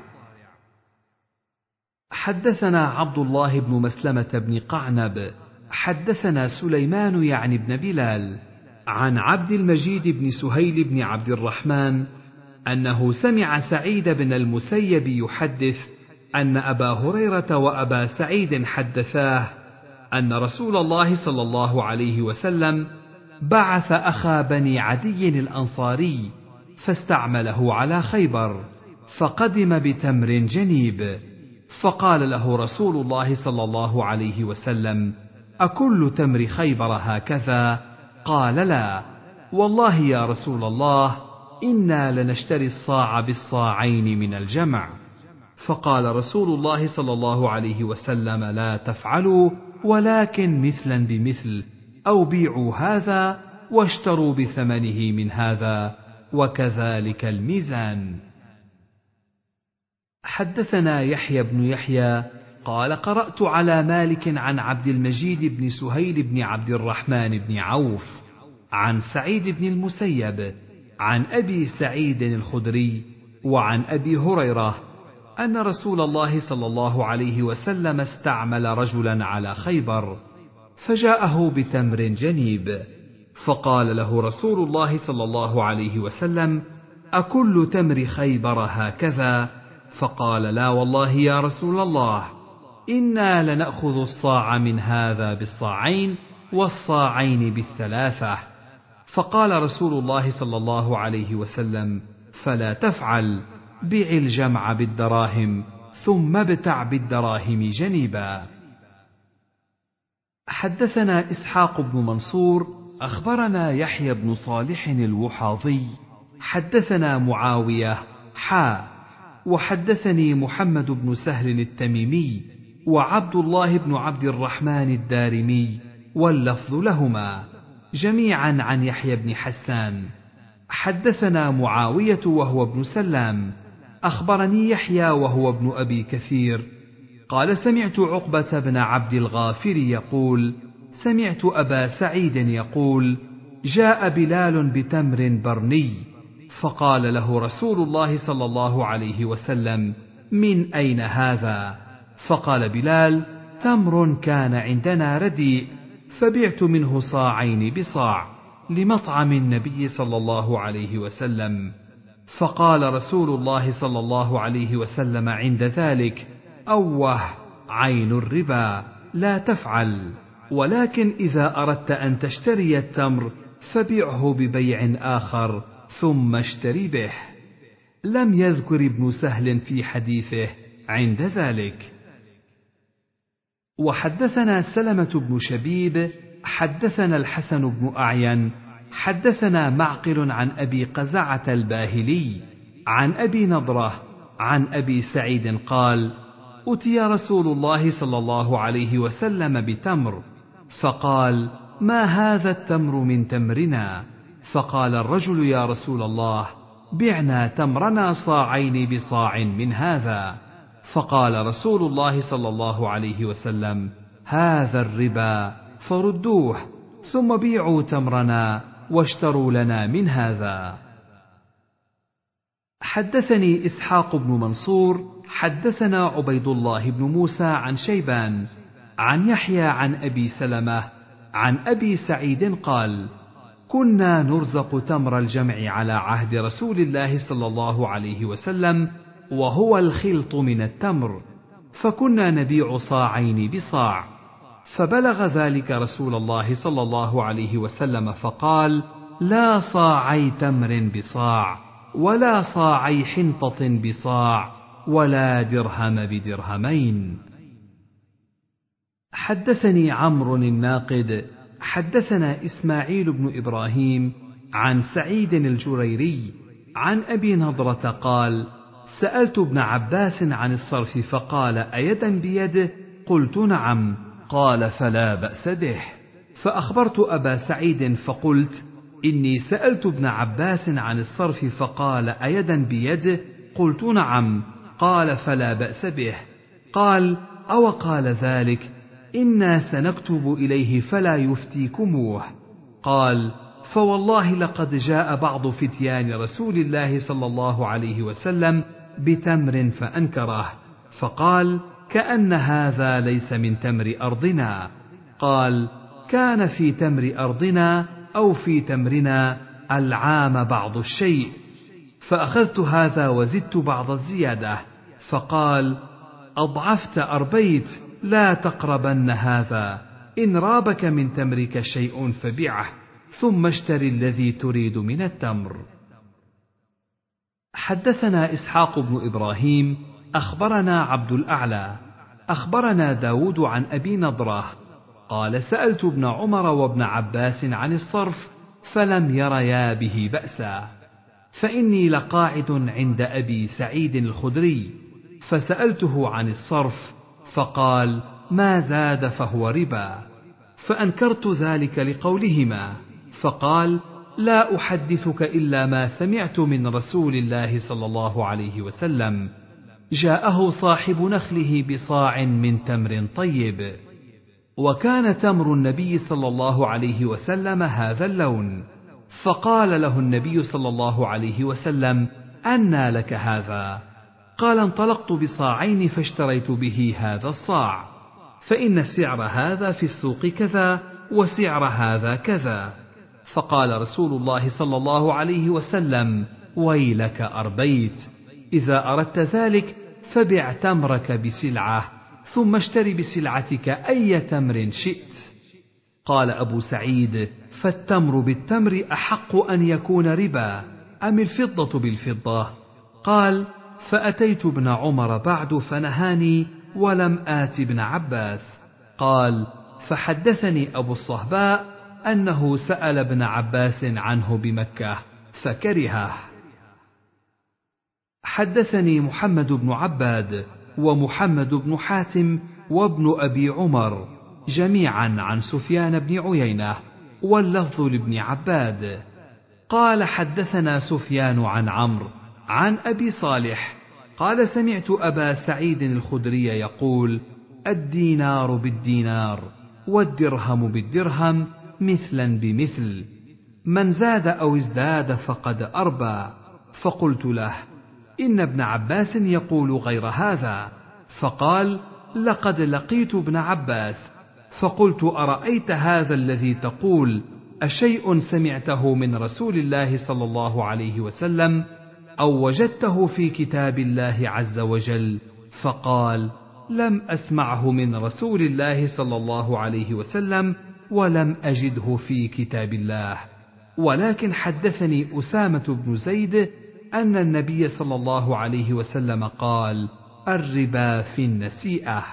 حدثنا عبد الله بن مسلمة بن قعنب حدثنا سليمان يعني بن بلال عن عبد المجيد بن سهيل بن عبد الرحمن أنه سمع سعيد بن المسيب يحدث أن أبا هريرة وأبا سعيد حدثاه أن رسول الله صلى الله عليه وسلم بعث أخا بني عدي الأنصاري فاستعمله على خيبر، فقدم بتمر جنيب، فقال له رسول الله صلى الله عليه وسلم: أكل تمر خيبر هكذا؟ قال: لا، والله يا رسول الله إنا لنشتري الصاع بالصاعين من الجمع. فقال رسول الله صلى الله عليه وسلم: لا تفعلوا، ولكن مثلا بمثل، أو بيعوا هذا واشتروا بثمنه من هذا، وكذلك الميزان. حدثنا يحيى بن يحيى قال: قرأت على مالك عن عبد المجيد بن سهيل بن عبد الرحمن بن عوف عن سعيد بن المسيب عن أبي سعيد الخدري وعن أبي هريرة أن رسول الله صلى الله عليه وسلم استعمل رجلا على خيبر، فجاءه بتمر جنيب، فقال له رسول الله صلى الله عليه وسلم: أكل تمر خيبر هكذا؟ فقال: لا والله يا رسول الله، إنا لنأخذ الصاع من هذا بالصاعين والصاعين بالثلاثة. فقال رسول الله صلى الله عليه وسلم: فلا تفعل، بع الجمع بالدراهم ثم ابتع بالدراهم جنيبا. حدثنا إسحاق بن منصور أخبرنا يحيى بن صالح الوحاضي حدثنا معاوية حا وحدثني محمد بن سهل التميمي وعبد الله بن عبد الرحمن الدارمي واللفظ لهما جميعا عن يحيى بن حسان. حدثنا معاوية وهو ابن سلام أخبرني يحيى وهو ابن أبي كثير قال: سمعت عقبة بن عبد الغافر يقول: سمعت أبا سعيد يقول: جاء بلال بتمر برني، فقال له رسول الله صلى الله عليه وسلم: من أين هذا؟ فقال بلال: تمر كان عندنا رديء، فبعت منه صاعين بصاع لمطعم النبي صلى الله عليه وسلم. فقال رسول الله صلى الله عليه وسلم عند ذلك: أوه، عين الربا، لا تفعل، ولكن إذا أردت أن تشتري التمر فبعه ببيع آخر ثم اشتري به. لم يذكر ابن سهل في حديثه عند ذلك. وحدثنا سلمة بن شبيب حدثنا الحسن بن أعين حدثنا معقل عن أبي قزعة الباهلي عن أبي نضرة عن أبي سعيد قال: أتي رسول الله صلى الله عليه وسلم بتمر، فقال: ما هذا التمر من تمرنا؟ فقال الرجل: يا رسول الله، بعنا تمرنا صاعين بصاع من هذا. فقال رسول الله صلى الله عليه وسلم: هذا الربا، فردوه ثم بيعوا تمرنا واشتروا لنا من هذا. حدثني إسحاق بن منصور حدثنا عبيد الله بن موسى عن شيبان عن يحيى عن أبي سلمة عن أبي سعيد قال: كنا نرزق تمر الجمع على عهد رسول الله صلى الله عليه وسلم، وهو الخلط من التمر، فكنا نبيع صاعين بصاع. فبلغ ذلك رسول الله صلى الله عليه وسلم فقال: لا صاعي تمر بصاع، ولا صاعي حنطة بصاع، ولا درهم بدرهمين. حدثني عمرو الناقد حدثنا إسماعيل بن إبراهيم عن سعيد الجريري عن أبي نضرة قال: سألت ابن عباس عن الصرف فقال: أيدا بيد؟ قلت: نعم. قال: فلا بأس به. فأخبرت أبا سعيد فقلت: إني سألت ابن عباس عن الصرف فقال: أيدا بيد؟ قلت: نعم. قال: فلا بأس به. قال: أو قال ذلك؟ إنا سنكتب إليه فلا يفتيكموه. قال: فوالله لقد جاء بعض فتيان رسول الله صلى الله عليه وسلم بتمر فأنكره، فقال: كأن هذا ليس من تمر أرضنا. قال: كان في تمر أرضنا أو في تمرنا العام بعض الشيء، فأخذت هذا وزدت بعض الزيادة. فقال: أضعفت أربيت، لا تقربن هذا، إن رابك من تمرك شيء فبعه، ثم اشتر الذي تريد من التمر. حدثنا إسحاق بن إبراهيم أخبرنا عبد الأعلى أخبرنا داود عن أبي نضرة قال: سألت ابن عمر وابن عباس عن الصرف فلم يريا به بأسا، فإني لقاعد عند أبي سعيد الخدري فسألته عن الصرف فقال: ما زاد فهو ربا. فأنكرت ذلك لقولهما، فقال: لا أحدثك إلا ما سمعت من رسول الله صلى الله عليه وسلم: جاءه صاحب نخله بصاع من تمر طيب، وكان تمر النبي صلى الله عليه وسلم هذا اللون، فقال له النبي صلى الله عليه وسلم: أنى لك هذا؟ قال: انطلقت بصاعين فاشتريت به هذا الصاع، فإن سعر هذا في السوق كذا وسعر هذا كذا. فقال رسول الله صلى الله عليه وسلم: ويلك أربيت، إذا أردت ذلك فبع تمرك بسلعة، ثم اشتر بسلعتك أي تمر شئت. قال أبو سعيد: فالتمر بالتمر أحق أن يكون ربا أم الفضة بالفضة؟ قال: فأتيت ابن عمر بعد فنهاني ولم آت ابن عباس. قال: فحدثني أبو الصهباء أنه سأل ابن عباس عنه بمكة فكرهه. حدثني محمد بن عباد ومحمد بن حاتم وابن أبي عمر جميعا عن سفيان بن عيينة، واللفظ لابن عباد. قال: حدثنا سفيان عن عمرو عن أبي صالح قال: سمعت أبا سعيد الخدري يقول: الدينار بالدينار والدرهم بالدرهم مثلا بمثل، من زاد أو ازداد فقد أربى. فقلت له: إن ابن عباس يقول غير هذا. فقال: لقد لقيت ابن عباس فقلت: أرأيت هذا الذي تقول أشيء سمعته من رسول الله صلى الله عليه وسلم أو وجدته في كتاب الله عز وجل؟ فقال: لم أسمعه من رسول الله صلى الله عليه وسلم ولم أجده في كتاب الله، ولكن حدثني أسامة بن زيد أن النبي صلى الله عليه وسلم قال: الربا في النسيئة.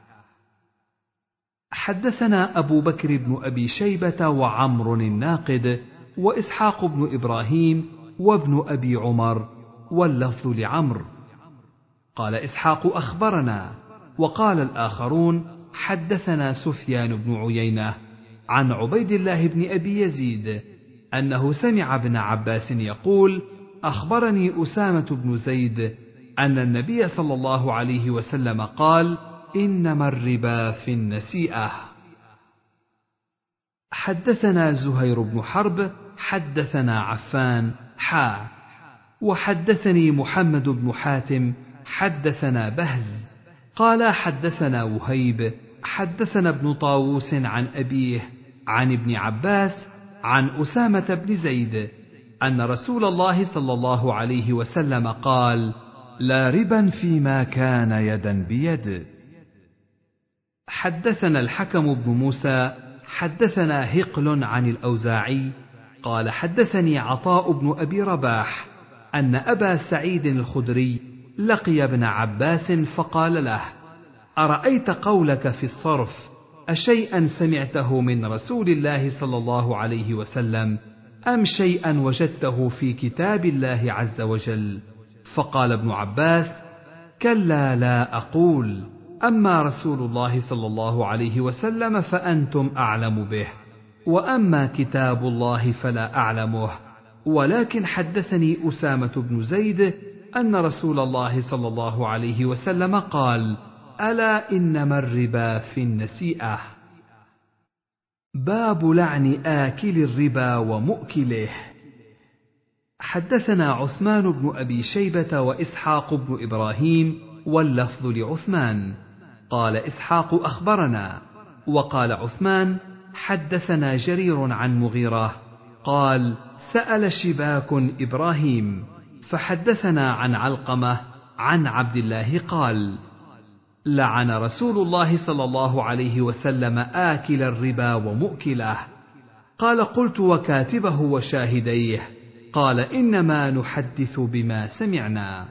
حدثنا أبو بكر بن أبي شيبة وعمر الناقد وإسحاق بن إبراهيم وابن أبي عمر، واللفظ لعمر. قال إسحاق: أخبرنا. وقال الآخرون: حدثنا سفيان بن عيينة عن عبيد الله بن أبي يزيد أنه سمع ابن عباس يقول: أخبرني أسامة بن زيد أن النبي صلى الله عليه وسلم قال: إنما الربا في النسيئة. حدثنا زهير بن حرب حدثنا عفان حا وحدثني محمد بن حاتم حدثنا بهز قال: حدثنا وهيب حدثنا ابن طاووس عن أبيه عن ابن عباس عن أسامة بن زيد أن رسول الله صلى الله عليه وسلم قال: لا ربا فيما كان يدا بيد. حدثنا الحكم بن موسى حدثنا هقل عن الأوزاعي قال حدثني عطاء بن أبي رباح أن أبا سعيد الخدري لقي ابن عباس فقال له: أرأيت قولك في الصرف أشيئا سمعته من رسول الله صلى الله عليه وسلم أم شيئا وجدته في كتاب الله عز وجل؟ فقال ابن عباس: كلا لا أقول، أما رسول الله صلى الله عليه وسلم فأنتم أعلم به، وأما كتاب الله فلا أعلمه، ولكن حدثني أسامة بن زيد أن رسول الله صلى الله عليه وسلم قال: ألا إنما الربا في النسيئة. باب لعن آكل الربا ومؤكله. حدثنا عثمان بن أبي شيبة وإسحاق بن إبراهيم واللفظ لعثمان قال إسحاق أخبرنا، وقال عثمان حدثنا جرير عن مغيرة قال سأل شباك إبراهيم فحدثنا عن علقمة عن عبد الله قال: لعن رسول الله صلى الله عليه وسلم آكل الربا ومؤكله. قال: قلت: وكاتبه وشاهديه؟ قال: إنما نحدث بما سمعنا.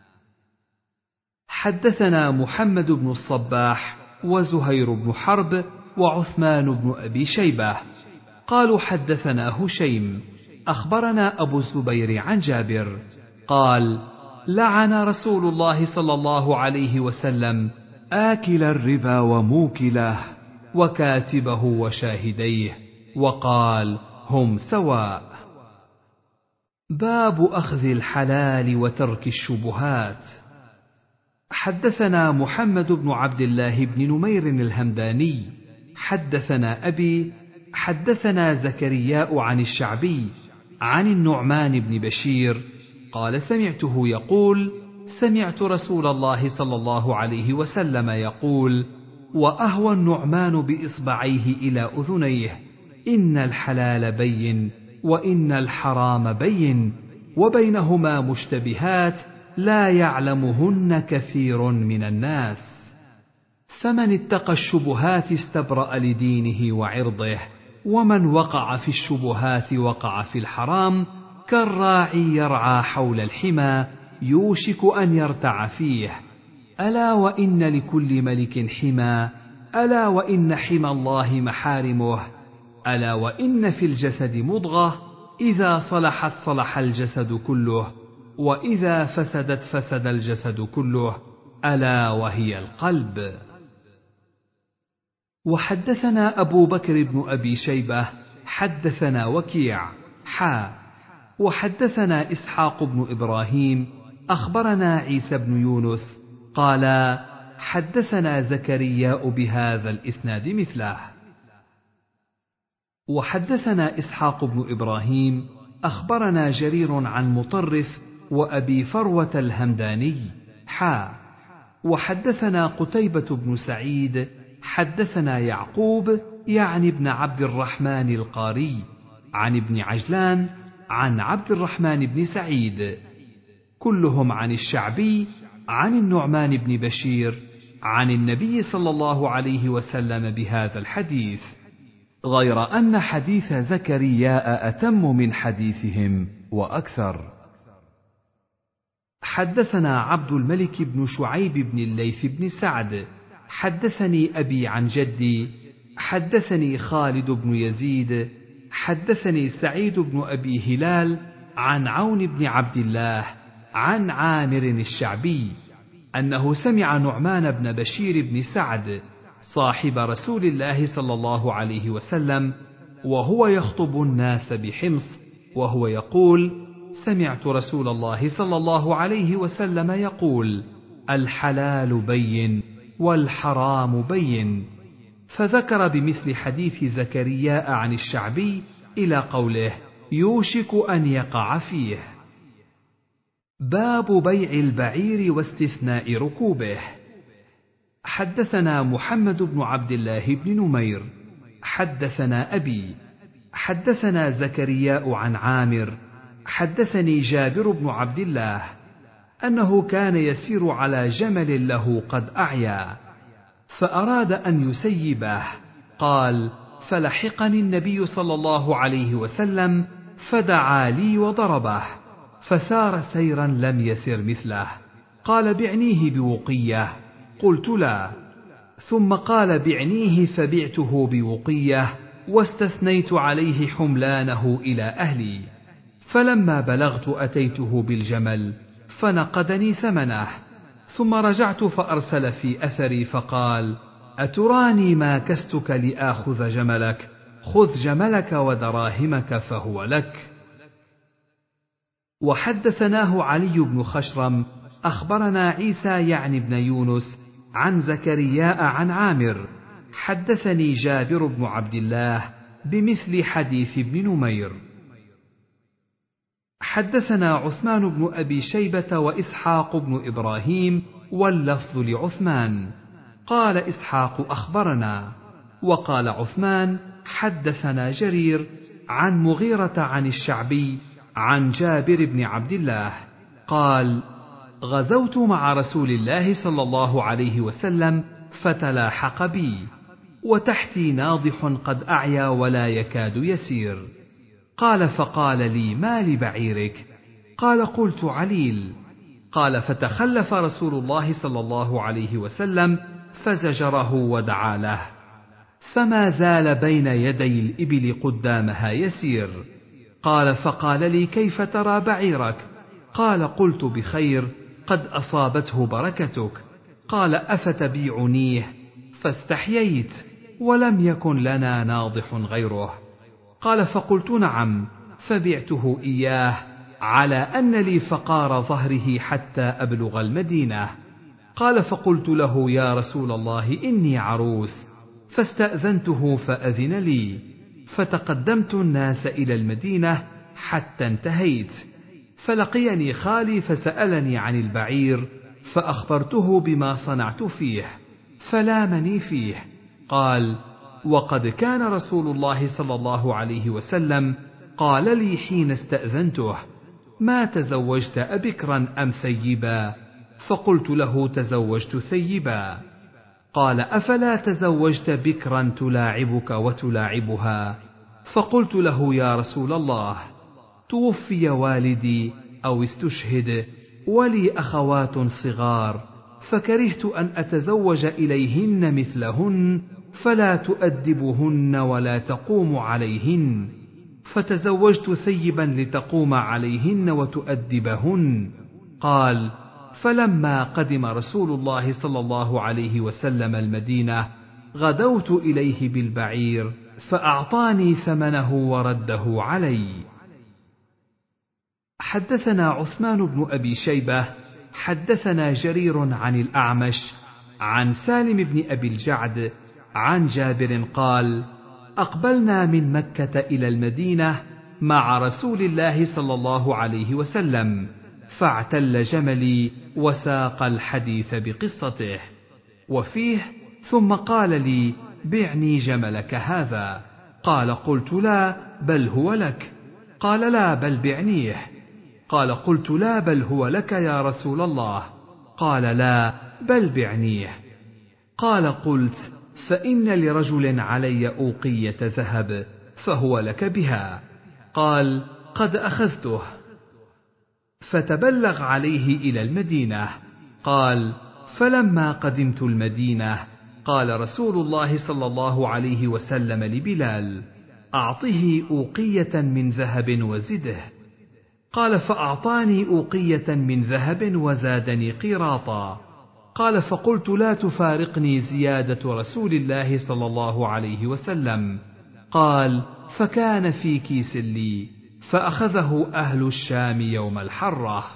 حدثنا محمد بن الصباح وزهير بن حرب وعثمان بن أبي شيبة قالوا حدثنا هشيم أخبرنا أبو الزبير عن جابر قال: لعن رسول الله صلى الله عليه وسلم آكل الربا وموكله وكاتبه وشاهديه، وقال: هم سواء. باب أخذ الحلال وترك الشبهات. حدثنا محمد بن عبد الله بن نمير الهمداني حدثنا أبي حدثنا زكرياء عن الشعبي عن النعمان بن بشير قال سمعته يقول: سمعت رسول الله صلى الله عليه وسلم يقول: وأهوى النعمان بإصبعيه إلى أذنيه: إن الحلال بين وإن الحرام بين وبينهما مشتبهات لا يعلمهن كثير من الناس، فمن اتقى الشبهات استبرأ لدينه وعرضه، ومن وقع في الشبهات وقع في الحرام كالراعي يرعى حول الحمى يوشك أن يرتع فيه. ألا وإن لكل ملك حمى، ألا وإن حمى الله محارمه، ألا وإن في الجسد مضغة إذا صلحت صلح الجسد كله، وإذا فسدت فسد الجسد كله، ألا وهي القلب. وحدثنا أبو بكر بن أبي شيبة حدثنا وكيع حا وحدثنا إسحاق بن إبراهيم أخبرنا عيسى بن يونس قال حدثنا زكرياء بهذا الإسناد مثله. وحدثنا إسحاق بن إبراهيم أخبرنا جرير عن مطرف وأبي فروة الهمداني حا وحدثنا قتيبة بن سعيد حدثنا يعقوب يعني ابن عبد الرحمن القاري عن ابن عجلان عن عبد الرحمن بن سعيد كلهم عن الشعبي عن النعمان بن بشير عن النبي صلى الله عليه وسلم بهذا الحديث، غير أن حديث زكرياء أتم من حديثهم وأكثر. حدثنا عبد الملك بن شعيب بن الليث بن سعد حدثني أبي عن جدي حدثني خالد بن يزيد حدثني سعيد بن أبي هلال عن عون بن عبد الله عن عامر الشعبي أنه سمع نعمان بن بشير بن سعد صاحب رسول الله صلى الله عليه وسلم وهو يخطب الناس بحمص وهو يقول: سمعت رسول الله صلى الله عليه وسلم يقول: الحلال بين والحرام بين، فذكر بمثل حديث زكرياء عن الشعبي إلى قوله: يوشك أن يقع فيه. باب بيع البعير واستثناء ركوبه. حدثنا محمد بن عبد الله بن نمير حدثنا أبي حدثنا زكرياء عن عامر حدثني جابر بن عبد الله أنه كان يسير على جمل له قد أعيا، فأراد أن يسيبه. قال: فلحقني النبي صلى الله عليه وسلم فدعا لي وضربه، فسار سيرا لم يسر مثله. قال: بعنيه بوقية. قلت: لا. ثم قال: بعنيه، فبعته بوقية، واستثنيت عليه حملانه إلى أهلي. فلما بلغت أتيته بالجمل فنقدني ثمنه، ثم رجعت فأرسل في أثري فقال: أتراني ما كستك لآخذ جملك؟ خذ جملك ودراهمك فهو لك. وحدثناه علي بن خشرم أخبرنا عيسى يعني بن يونس عن زكرياء عن عامر حدثني جابر بن عبد الله بمثل حديث ابن نمير. حدثنا عثمان بن أبي شيبة وإسحاق بن إبراهيم واللفظ لعثمان. قال إسحاق: أخبرنا. وقال عثمان: حدثنا جرير عن مغيرة عن الشعبي عن جابر بن عبد الله قال: غزوت مع رسول الله صلى الله عليه وسلم فتلاحق بي، وتحتي ناضح قد أعيا ولا يكاد يسير. قال: فقال لي: ما لبعيرك؟ قال: قلت: عليل. قال: فتخلف رسول الله صلى الله عليه وسلم فزجره ودعا له، فما زال بين يدي الإبل قدامها يسير. قال: فقال لي: كيف ترى بعيرك؟ قال: قلت: بخير، قد أصابته بركتك. قال: أفتبيعنيه؟ فاستحييت، ولم يكن لنا ناضح غيره. قال: فقلت: نعم. فبعته إياه على أن لي فقار ظهره حتى أبلغ المدينة. قال: فقلت له: يا رسول الله، إني عروس. فاستأذنته فأذن لي، فتقدمت الناس إلى المدينة حتى انتهيت، فلقيني خالي فسألني عن البعير، فأخبرته بما صنعت فيه، فلامني فيه. قال: وقد كان رسول الله صلى الله عليه وسلم قال لي حين استأذنته: ما تزوجت أبكرا أم ثيبا؟ فقلت له: تزوجت ثيبا. قال: أفلا تزوجت بكرا تلاعبك وتلاعبها؟ فقلت له: يا رسول الله، توفي والدي أو استشهد، ولي أخوات صغار، فكرهت أن أتزوج إليهن مثلهن، فلا تؤدبهن ولا تقوم عليهن، فتزوجت ثيبا لتقوم عليهن وتؤدبهن. قال: فلما قدم رسول الله صلى الله عليه وسلم المدينة غدوت إليه بالبعير، فأعطاني ثمنه ورده علي. حدثنا عثمان بن أبي شيبة حدثنا جرير عن الأعمش عن سالم بن أبي الجعد عن جابر قال: أقبلنا من مكة إلى المدينة مع رسول الله صلى الله عليه وسلم، فاعتل جملي وساق الحديث بقصته. وفيه: ثم قال لي: بعني جملك هذا. قال: قلت: لا، بل هو لك. قال: لا، بل بعنيه. قال: قلت: لا، بل هو لك يا رسول الله. قال: لا، بل بعنيه. قال: قلت: فإن لرجل علي أوقية ذهب، فهو لك بها. قال: قد أخذته. فتبلغ عليه إلى المدينة. قال: فلما قدمت المدينة قال رسول الله صلى الله عليه وسلم لبلال: أعطه أوقية من ذهب وزده. قال: فأعطاني أوقية من ذهب وزادني قيراطا. قال: فقلت: لا تفارقني زيادة رسول الله صلى الله عليه وسلم. قال: فكان في كيس لي، فأخذه أهل الشام يوم الحرة.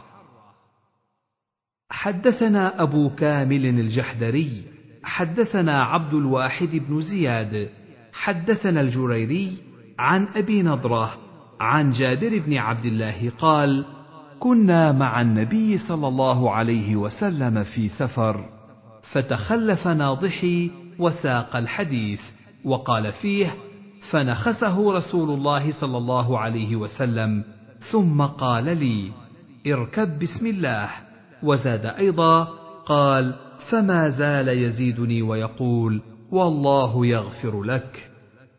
حدثنا أبو كامل الجحدري حدثنا عبد الواحد بن زياد حدثنا الجريري عن أبي نضرة عن جابر بن عبد الله قال: كنا مع النبي صلى الله عليه وسلم في سفر، فتخلف ناضحي وساق الحديث، وقال فيه: فنخسه رسول الله صلى الله عليه وسلم، ثم قال لي: اركب بسم الله. وزاد أيضا قال: فما زال يزيدني ويقول: والله يغفر لك.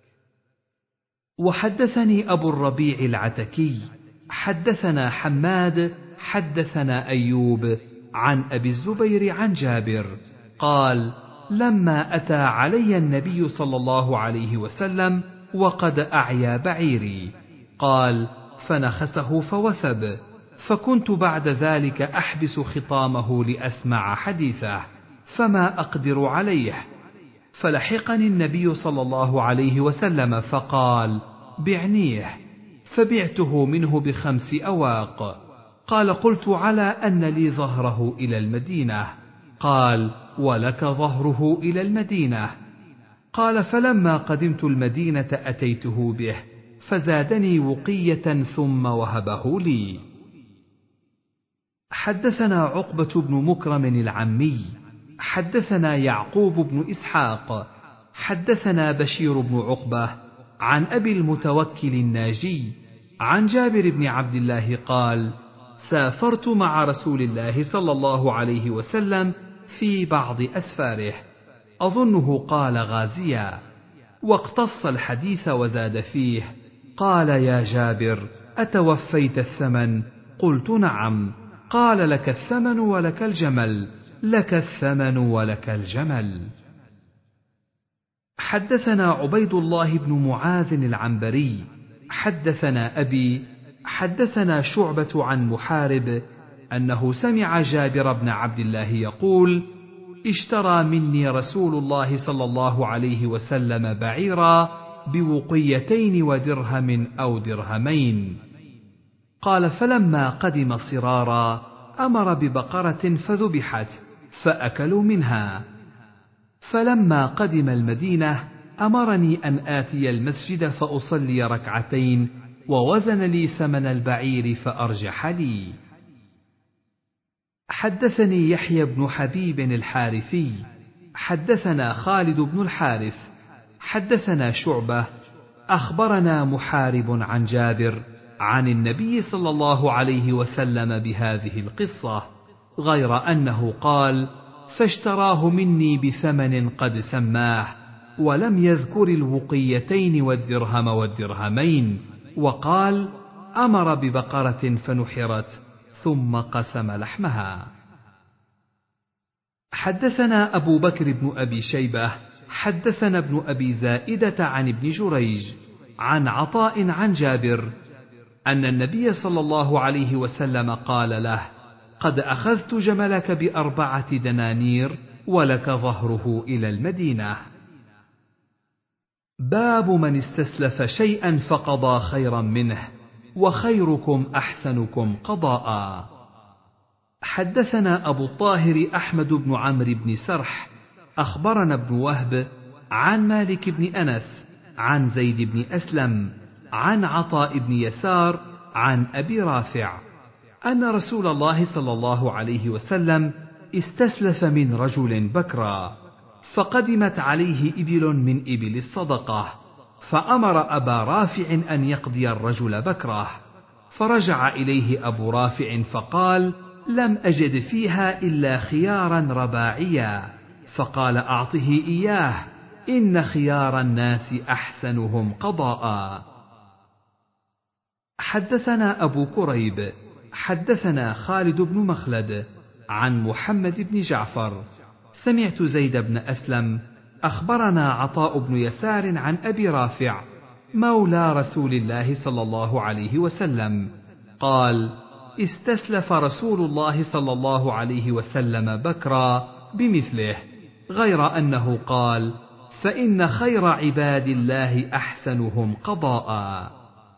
وحدثني أبو الربيع العتكي حدثنا حماد حدثنا أيوب عن أبي الزبير عن جابر قال: لما أتى علي النبي صلى الله عليه وسلم وقد أعيا بعيري، قال: فنخسه فوثب، فكنت بعد ذلك أحبس خطامه لأسمع حديثه، فما أقدر عليه، فلحقني النبي صلى الله عليه وسلم فقال: بعنيه، فبعته منه بخمس أواق. قال: قلت: على أن لي ظهره إلى المدينة. قال: ولك ظهره إلى المدينة. قال: فلما قدمت المدينة أتيته به، فزادني وقية ثم وهبه لي. حدثنا عقبة بن مكرم العمي حدثنا يعقوب بن إسحاق حدثنا بشير بن عقبة عن أبي المتوكل الناجي عن جابر بن عبد الله قال: سافرت مع رسول الله صلى الله عليه وسلم في بعض أسفاره، أظنه قال غازيا، واقتص الحديث وزاد فيه: قال: يا جابر، أتوفيت الثمن؟ قلت: نعم. قال: لك الثمن ولك الجمل، لك الثمن ولك الجمل. حدثنا عبيد الله بن معاذ العنبري حدثنا أبي حدثنا شعبة عن محارب أنه سمع جابر بن عبد الله يقول: اشترى مني رسول الله صلى الله عليه وسلم بعيرا بوقيتين ودرهم أو درهمين. قال: فلما قدم صرارا أمر ببقرة فذبحت فأكلوا منها. فلما قدم المدينة أمرني أن آتي المسجد فأصلي ركعتين، ووزن لي ثمن البعير فأرجح لي. حدثني يحيى بن حبيب الحارثي حدثنا خالد بن الحارث حدثنا شعبة أخبرنا محارب عن جابر عن النبي صلى الله عليه وسلم بهذه القصة، غير أنه قال: فاشتراه مني بثمن قد سماه، ولم يذكر الوقيتين والدرهم والدرهمين، وقال: أمر ببقرة فنحرت ثم قسم لحمها. حدثنا أبو بكر بن أبي شيبة حدثنا ابن أبي زائدة عن ابن جريج عن عطاء عن جابر أن النبي صلى الله عليه وسلم قال له: قد أخذت جملك بأربعة دنانير ولك ظهره إلى المدينة. باب من استسلف شيئا فقضى خيرا منه، وخيركم أحسنكم قضاء. حدثنا أبو الطاهر أحمد بن عمرو بن سرح أخبرنا ابن وهب عن مالك بن أنس عن زيد بن أسلم عن عطاء بن يسار عن أبي رافع أن رسول الله صلى الله عليه وسلم استسلف من رجل بكرا، فقدمت عليه إبل من إبل الصدقة، فأمر أبا رافع أن يقضي الرجل بكره، فرجع إليه أبو رافع فقال: لم أجد فيها إلا خيارا رباعيا، فقال: أعطه إياه، إن خيار الناس أحسنهم قضاء. حدثنا أبو كريب حدثنا خالد بن مخلد عن محمد بن جعفر سمعت زيد بن أسلم أخبرنا عطاء بن يسار عن أبي رافع مولى رسول الله صلى الله عليه وسلم قال: استسلف رسول الله صلى الله عليه وسلم بكرا بمثله، غير أنه قال: فإن خير عباد الله أحسنهم قضاء.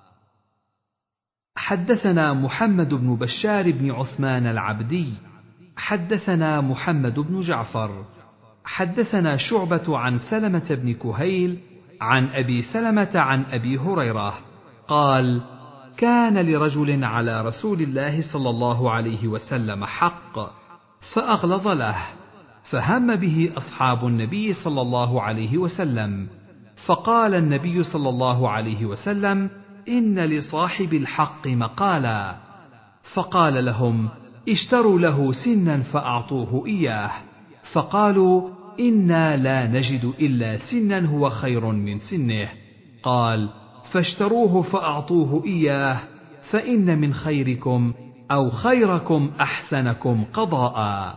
حدثنا محمد بن بشار بن عثمان العبدي حدثنا محمد بن جعفر حدثنا شعبة عن سلمة بن كهيل عن أبي سلمة عن أبي هريرة قال: كان لرجل على رسول الله صلى الله عليه وسلم حق فأغلظ له، فهم به أصحاب النبي صلى الله عليه وسلم، فقال النبي صلى الله عليه وسلم: إن لصاحب الحق مقالا، فقال لهم: اشتروا له سنا فأعطوه إياه، فقالوا إنا لا نجد إلا سنا هو خير من سنه. قال فاشتروه فأعطوه إياه، فإن من خيركم أو خيركم أحسنكم قضاء.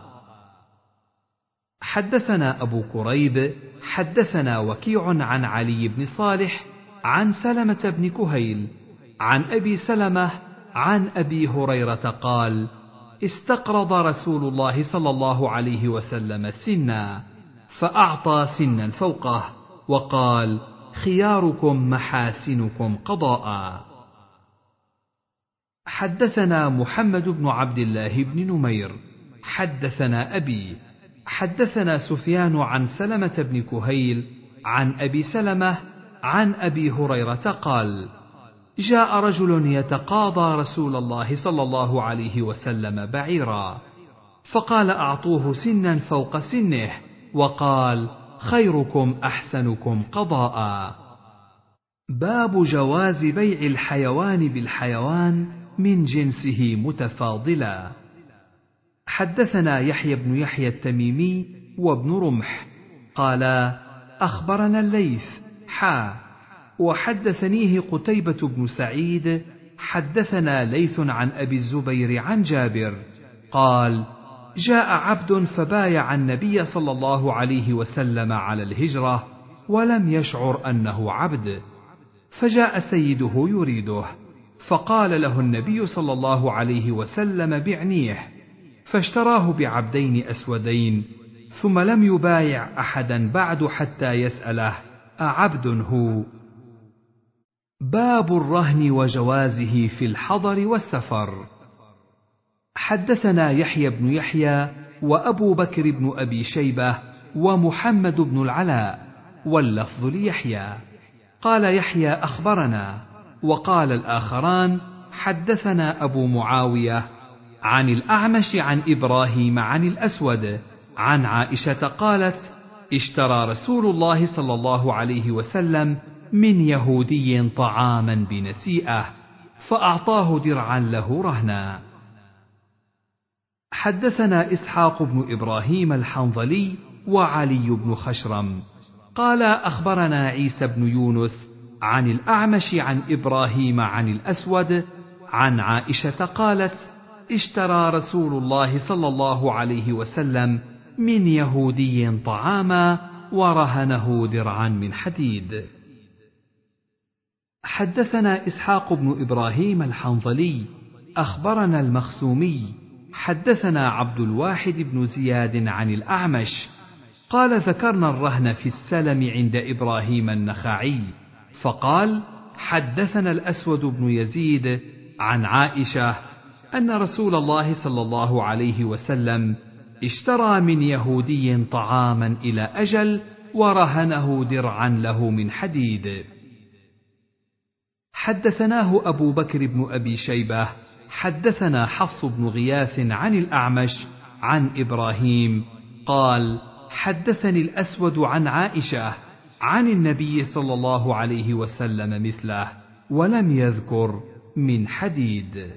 حدثنا أبو كريب حدثنا وكيع عن علي بن صالح عن سلمة بن كهيل عن أبي سلمة عن أبي هريرة قال استقرض رسول الله صلى الله عليه وسلم سنا فأعطى سنا فوقه، وقال خياركم محاسنكم قضاء. حدثنا محمد بن عبد الله بن نمير حدثنا أبي حدثنا سفيان عن سلمة بن كهيل عن أبي سلمة عن أبي هريرة قال جاء رجل يتقاضى رسول الله صلى الله عليه وسلم بعيرا، فقال أعطوه سنا فوق سنه، وقال خيركم أحسنكم قضاء. باب جواز بيع الحيوان بالحيوان من جنسه متفاضلا. حدثنا يحيى بن يحيى التميمي وابن رمح قالا أخبرنا الليث حا وحدثنيه قتيبة بن سعيد حدثنا ليث عن أبي الزبير عن جابر قال جاء عبد فبايع النبي صلى الله عليه وسلم على الهجرة ولم يشعر أنه عبد، فجاء سيده يريده، فقال له النبي صلى الله عليه وسلم بعنيه، فاشتراه بعبدين أسودين، ثم لم يبايع أحدا بعد حتى يسأله أعبد هو. باب الرهن وجوازه في الحضر والسفر. حدثنا يحيى بن يحيى وأبو بكر بن أبي شيبة ومحمد بن العلاء واللفظ ليحيى قال يحيى أخبرنا، وقال الآخران حدثنا أبو معاوية عن الأعمش عن إبراهيم عن الأسود عن عائشة قالت اشترى رسول الله صلى الله عليه وسلم من يهودي طعاما بنسيئة فأعطاه درعا له رهنا. حدثنا إسحاق بن إبراهيم الحنظلي وعلي بن خشرم قال أخبرنا عيسى بن يونس عن الأعمش عن إبراهيم عن الأسود عن عائشة قالت اشترى رسول الله صلى الله عليه وسلم من يهودي طعاما ورهنه درعا من حديد. حدثنا إسحاق بن إبراهيم الحنظلي أخبرنا المخزومي حدثنا عبد الواحد بن زياد عن الأعمش قال ذكرنا الرهن في السلم عند إبراهيم النخعي، فقال حدثنا الأسود بن يزيد عن عائشة أن رسول الله صلى الله عليه وسلم اشترى من يهودي طعاما إلى أجل ورهنه درعا له من حديد. حدثناه أبو بكر بن أبي شيبة حدثنا حفص بن غياث عن الأعمش عن إبراهيم قال حدثني الأسود عن عائشة عن النبي صلى الله عليه وسلم مثله ولم يذكر من حديد.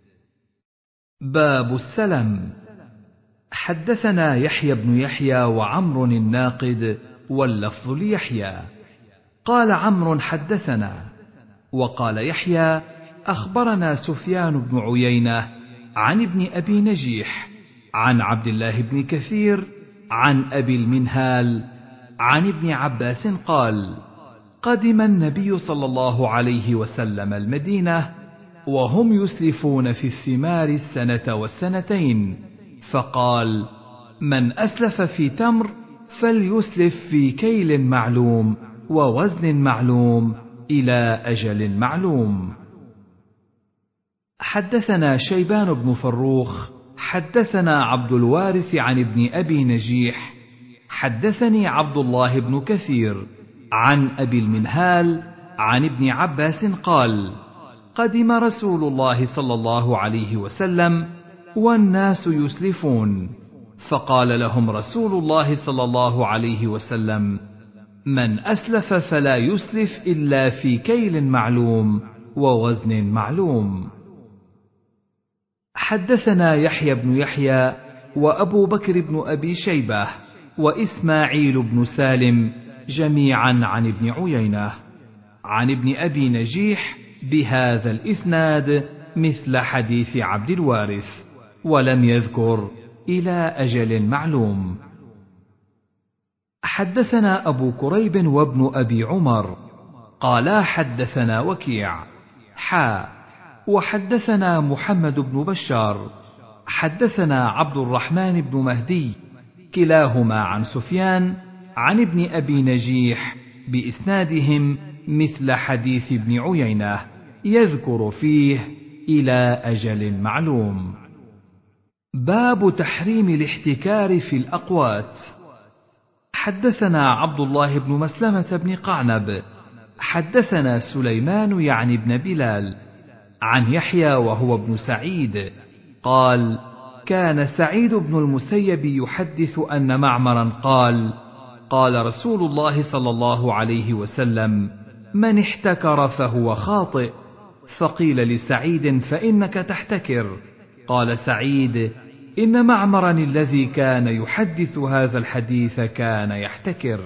باب السلم. حدثنا يحيى بن يحيى وعمر الناقد واللفظ ليحيى قال عمرو حدثنا، وقال يحيى أخبرنا سفيان بن عيينة عن ابن أبي نجيح عن عبد الله بن كثير عن أبي المنهال عن ابن عباس قال قدم النبي صلى الله عليه وسلم المدينة وهم يسلفون في الثمار السنة والسنتين، فقال من أسلف في تمر فليسلف في كيل معلوم ووزن معلوم إلى أجل معلوم. حدثنا شيبان بن فروخ حدثنا عبد الوارث عن ابن أبي نجيح حدثني عبد الله بن كثير عن أبي المنهال عن ابن عباس قال قدم رسول الله صلى الله عليه وسلم والناس يسلفون، فقال لهم رسول الله صلى الله عليه وسلم من أسلف فلا يسلف إلا في كيل معلوم ووزن معلوم. حدثنا يحيى بن يحيى وأبو بكر بن أبي شيبة وإسماعيل بن سالم جميعا عن ابن عيينة عن ابن أبي نجيح بهذا الإسناد مثل حديث عبد الوارث، ولم يذكر إلى أجل معلوم. حدثنا أبو كريب وابن أبي عمر قالا حدثنا وكيع حا وحدثنا محمد بن بشار حدثنا عبد الرحمن بن مهدي كلاهما عن سفيان عن ابن أبي نجيح بإسنادهم مثل حديث ابن عيينة يذكر فيه إلى أجل معلوم. باب تحريم الاحتكار في الأقوات. حدثنا عبد الله بن مسلمة بن قعنب حدثنا سليمان يعني ابن بلال عن يحيى وهو ابن سعيد قال: كان سعيد بن المسيب يحدث أن معمرا قال: قال رسول الله صلى الله عليه وسلم: من احتكر فهو خاطئ. فقيل لسعيد: فإنك تحتكر. قال سعيد: إن معمرا الذي كان يحدث هذا الحديث كان يحتكر.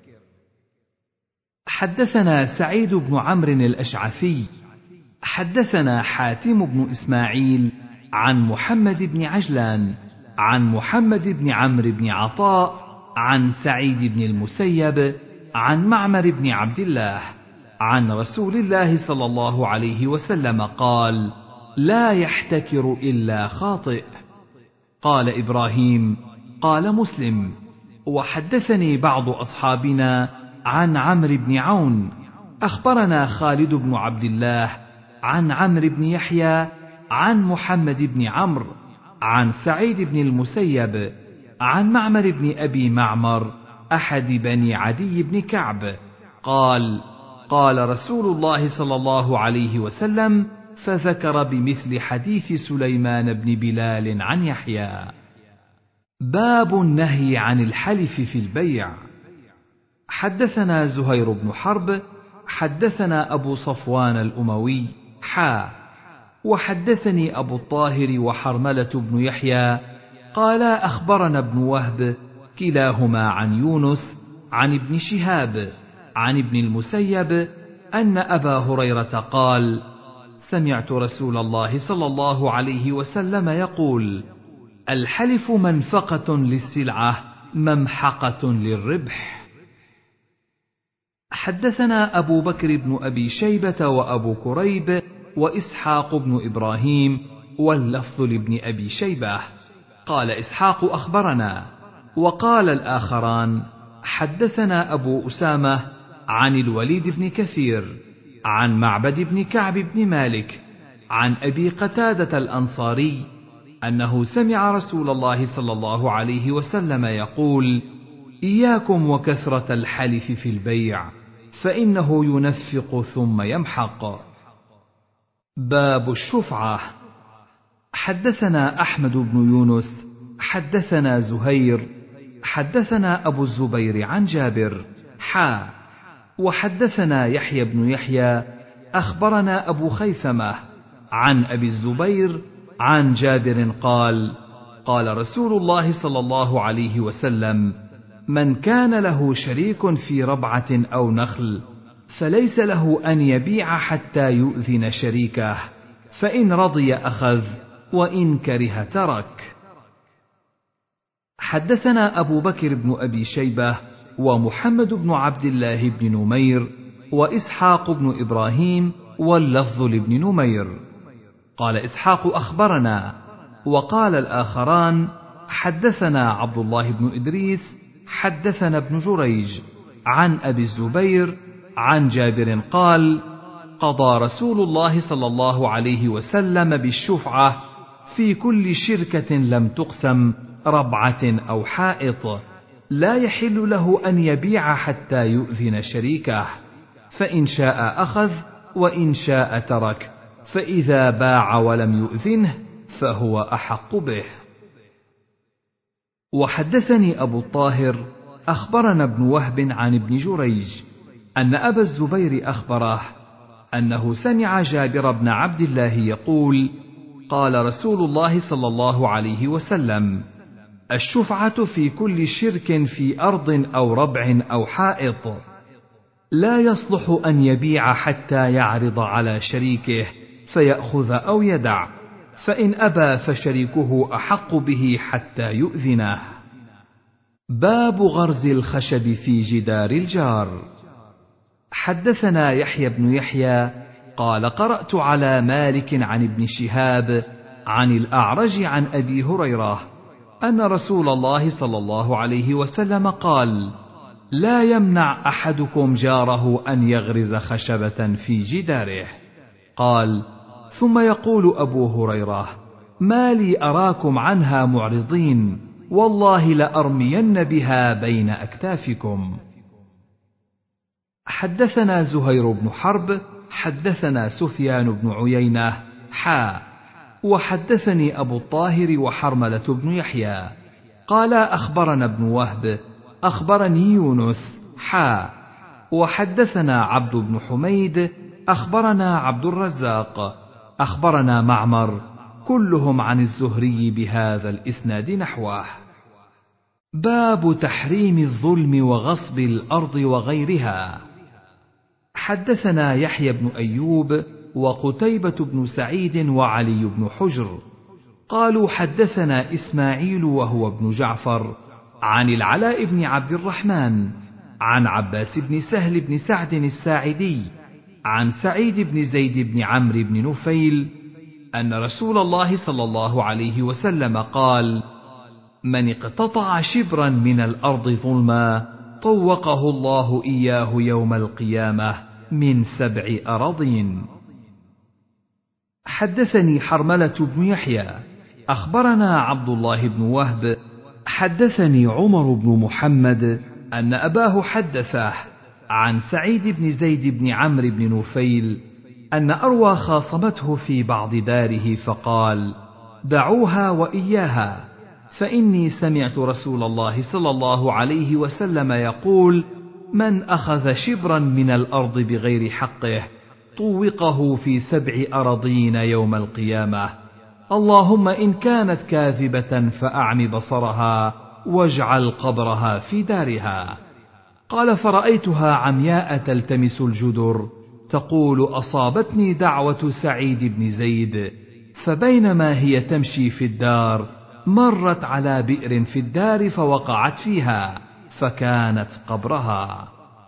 حدثنا سعيد بن عمرو الأشعثي حدثنا حاتم بن إسماعيل عن محمد بن عجلان عن محمد بن عمرو بن عطاء عن سعيد بن المسيب عن معمر بن عبد الله عن رسول الله صلى الله عليه وسلم قال: لا يحتكر إلا خاطئ. قال إبراهيم: قال مسلم: وحدثني بعض أصحابنا عن عمرو بن عون أخبرنا خالد بن عبد الله عن عمرو بن يحيى عن محمد بن عمرو عن سعيد بن المسيب عن معمر بن أبي معمر أحد بني عدي بن كعب قال: قال رسول الله صلى الله عليه وسلم، فذكر بمثل حديث سليمان بن بلال عن يحيى. باب النهي عن الحلف في البيع. حدثنا زهير بن حرب حدثنا أبو صفوان الأموي حا وحدثني أبو الطاهر وحرملة بن يحيى قالا أخبرنا ابن وهب كلاهما عن يونس عن ابن شهاب عن ابن المسيب أن أبا هريرة قال: سمعت رسول الله صلى الله عليه وسلم يقول: الحلف منفقة للسلعة ممحقة للربح. حدثنا أبو بكر بن أبي شيبة وأبو كريب وإسحاق بن إبراهيم واللفظ لابن أبي شيبة قال إسحاق أخبرنا، وقال الآخران حدثنا أبو أسامة عن الوليد بن كثير عن معبد بن كعب بن مالك عن أبي قتادة الأنصاري أنه سمع رسول الله صلى الله عليه وسلم يقول: إياكم وكثرة الحلف في البيع فإنه ينفق ثم يمحق. باب الشفعة. حدثنا أحمد بن يونس حدثنا زهير حدثنا أبو الزبير عن جابر حا وحدثنا يحيى بن يحيى أخبرنا أبو خيثمة عن أبي الزبير عن جابر قال: قال رسول الله صلى الله عليه وسلم: من كان له شريك في ربعة أو نخل فليس له أن يبيع حتى يؤذن شريكه، فإن رضي أخذ وإن كره ترك. حدثنا أبو بكر بن أبي شيبة ومحمد بن عبد الله بن نمير وإسحاق بن إبراهيم واللفظ لابن نمير قال إسحاق أخبرنا، وقال الآخران حدثنا عبد الله بن إدريس حدثنا ابن جريج عن أبي الزبير عن جابر قال: قضى رسول الله صلى الله عليه وسلم بالشفعة في كل شركة لم تقسم ربعة أو حائط، لا يحل له أن يبيع حتى يؤذن شريكه، فإن شاء أخذ وإن شاء ترك، فإذا باع ولم يؤذنه فهو أحق به. وحدثني أبو الطاهر أخبرنا ابن وهب عن ابن جريج أن أبا الزبير أخبره أنه سمع جابر بن عبد الله يقول: قال رسول الله صلى الله عليه وسلم: الشفعة في كل شرك في أرض أو ربع أو حائط. لا يصلح أن يبيع حتى يعرض على شريكه فيأخذ أو يدع، فإن أبى فشريكه أحق به حتى يؤذنه. باب غرز الخشب في جدار الجار. حدثنا يحيى بن يحيى قال: قرأت على مالك عن ابن شهاب عن الأعرج عن أبي هريرة أن رسول الله صلى الله عليه وسلم قال: لا يمنع أحدكم جاره أن يغرز خشبة في جداره. قال: ثم يقول أبو هريرة: ما لي أراكم عنها معرضين، والله لأرمين بها بين أكتافكم. حدثنا زهير بن حرب حدثنا سفيان بن عيينة حا وحدثني أبو الطاهر وحرملة بن يحيى قال: أخبرنا ابن وهب أخبرني يونس حا وحدثنا عبد بن حميد أخبرنا عبد الرزاق أخبرنا معمر كلهم عن الزهري بهذا الإسناد نحوه. باب تحريم الظلم وغصب الأرض وغيرها. حدثنا يحيى بن أيوب وقتيبة بن سعيد وعلي بن حجر قالوا: حدثنا إسماعيل وهو ابن جعفر عن العلاء بن عبد الرحمن عن عباس بن سهل بن سعد الساعدي عن سعيد بن زيد بن عمرو بن نفيل أن رسول الله صلى الله عليه وسلم قال: من اقتطع شبرا من الأرض ظلما طوقه الله إياه يوم القيامة من سبع أراضين. حدثني حرملة بن يحيى أخبرنا عبد الله بن وهب حدثني عمر بن محمد أن أباه حدثه عن سعيد بن زيد بن عمرو بن نفيل أن أروى خاصمته في بعض داره فقال: دعوها وإياها، فإني سمعت رسول الله صلى الله عليه وسلم يقول: من أخذ شبرا من الأرض بغير حقه طوقه في سبع أراضين يوم القيامة، اللهم إن كانت كاذبة فأعم بصرها واجعل قبرها في دارها. قال: فرأيتها عمياء تلتمس الجدر تقول: أصابتني دعوة سعيد بن زيد، فبينما هي تمشي في الدار مرت على بئر في الدار فوقعت فيها فكانت قبرها.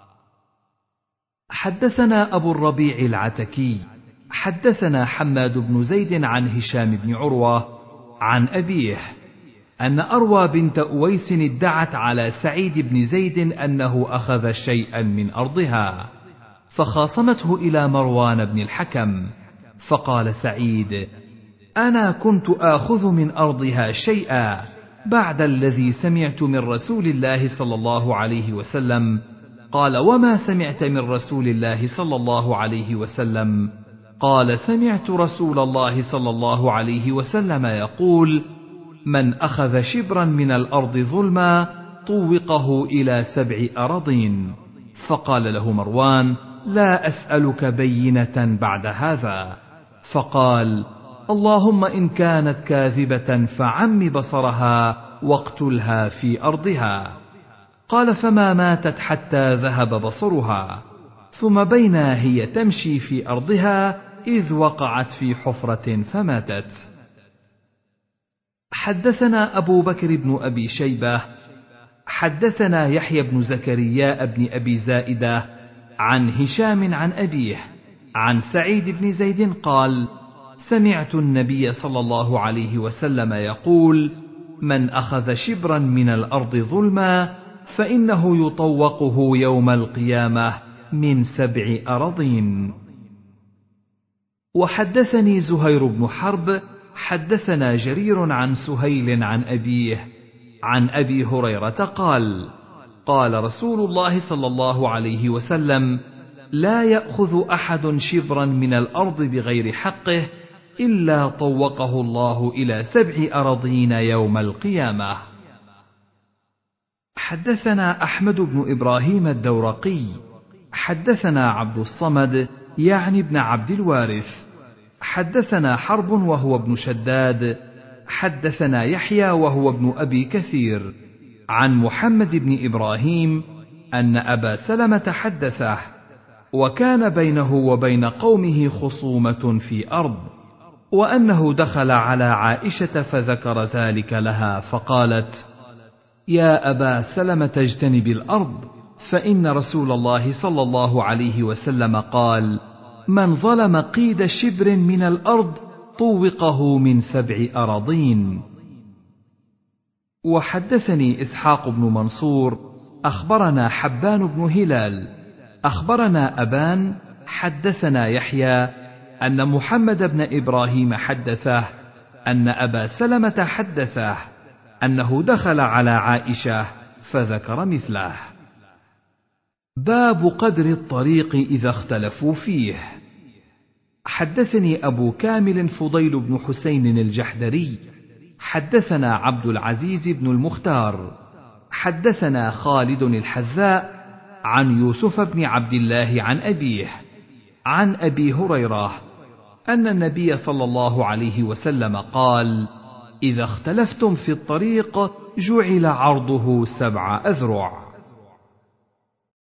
حدثنا أبو الربيع العتكي حدثنا حماد بن زيد عن هشام بن عروة عن أبيه أن أروى بنت أويس ادعت على سعيد بن زيد أنه أخذ شيئا من أرضها، فخاصمته إلى مروان بن الحكم، فقال سعيد: أنا كنت آخذ من أرضها شيئا بعد الذي سمعت من رسول الله صلى الله عليه وسلم. قال: وما سمعت من رسول الله صلى الله عليه وسلم؟ قال: سمعت رسول الله صلى الله عليه وسلم يقول: من أخذ شبرا من الأرض ظلما طوقه إلى سبع أراضين. فقال له مروان: لا أسألك بينة بعد هذا. فقال: اللهم إن كانت كاذبة فعم بصرها واقتلها في أرضها. قال: فما ماتت حتى ذهب بصرها، ثم بينا هي تمشي في أرضها إذ وقعت في حفرة فماتت. حدثنا أبو بكر بن أبي شيبة حدثنا يحيى بن زكريا بن أبي زائدة عن هشام عن أبيه عن سعيد بن زيد قال: سمعت النبي صلى الله عليه وسلم يقول: من أخذ شبرا من الأرض ظلما فإنه يطوقه يوم القيامة من سبع أراضين. وحدثني زهير بن حرب حدثنا جرير عن سهيل عن أبيه عن أبي هريرة قال: قال رسول الله صلى الله عليه وسلم: لا يأخذ أحد شبرا من الأرض بغير حقه إلا طوقه الله إلى سبع أراضين يوم القيامة. حدثنا أحمد بن إبراهيم الدورقي حدثنا عبد الصمد يعني ابن عبد الوارث حدثنا حرب وهو ابن شداد حدثنا يحيى وهو ابن أبي كثير عن محمد بن إبراهيم أن أبا سلمة حدثه وكان بينه وبين قومه خصومة في أرض، وأنه دخل على عائشة فذكر ذلك لها فقالت: يا أبا سلمة اجتنب الأرض، فإن رسول الله صلى الله عليه وسلم قال: من ظلم قيد شبر من الأرض طوقه من سبع أراضين. وحدثني إسحاق بن منصور أخبرنا حبان بن هلال أخبرنا أبان حدثنا يحيى أن محمد بن إبراهيم حدثه أن أبا سلمة حدثه أنه دخل على عائشة فذكر مثله. باب قدر الطريق إذا اختلفوا فيه. حدثني أبو كامل فضيل بن حسين الجحدري حدثنا عبد العزيز بن المختار حدثنا خالد الحذاء عن يوسف بن عبد الله عن أبيه عن أبي هريرة أن النبي صلى الله عليه وسلم قال: إذا اختلفتم في الطريق جعل عرضه سبع أذرع.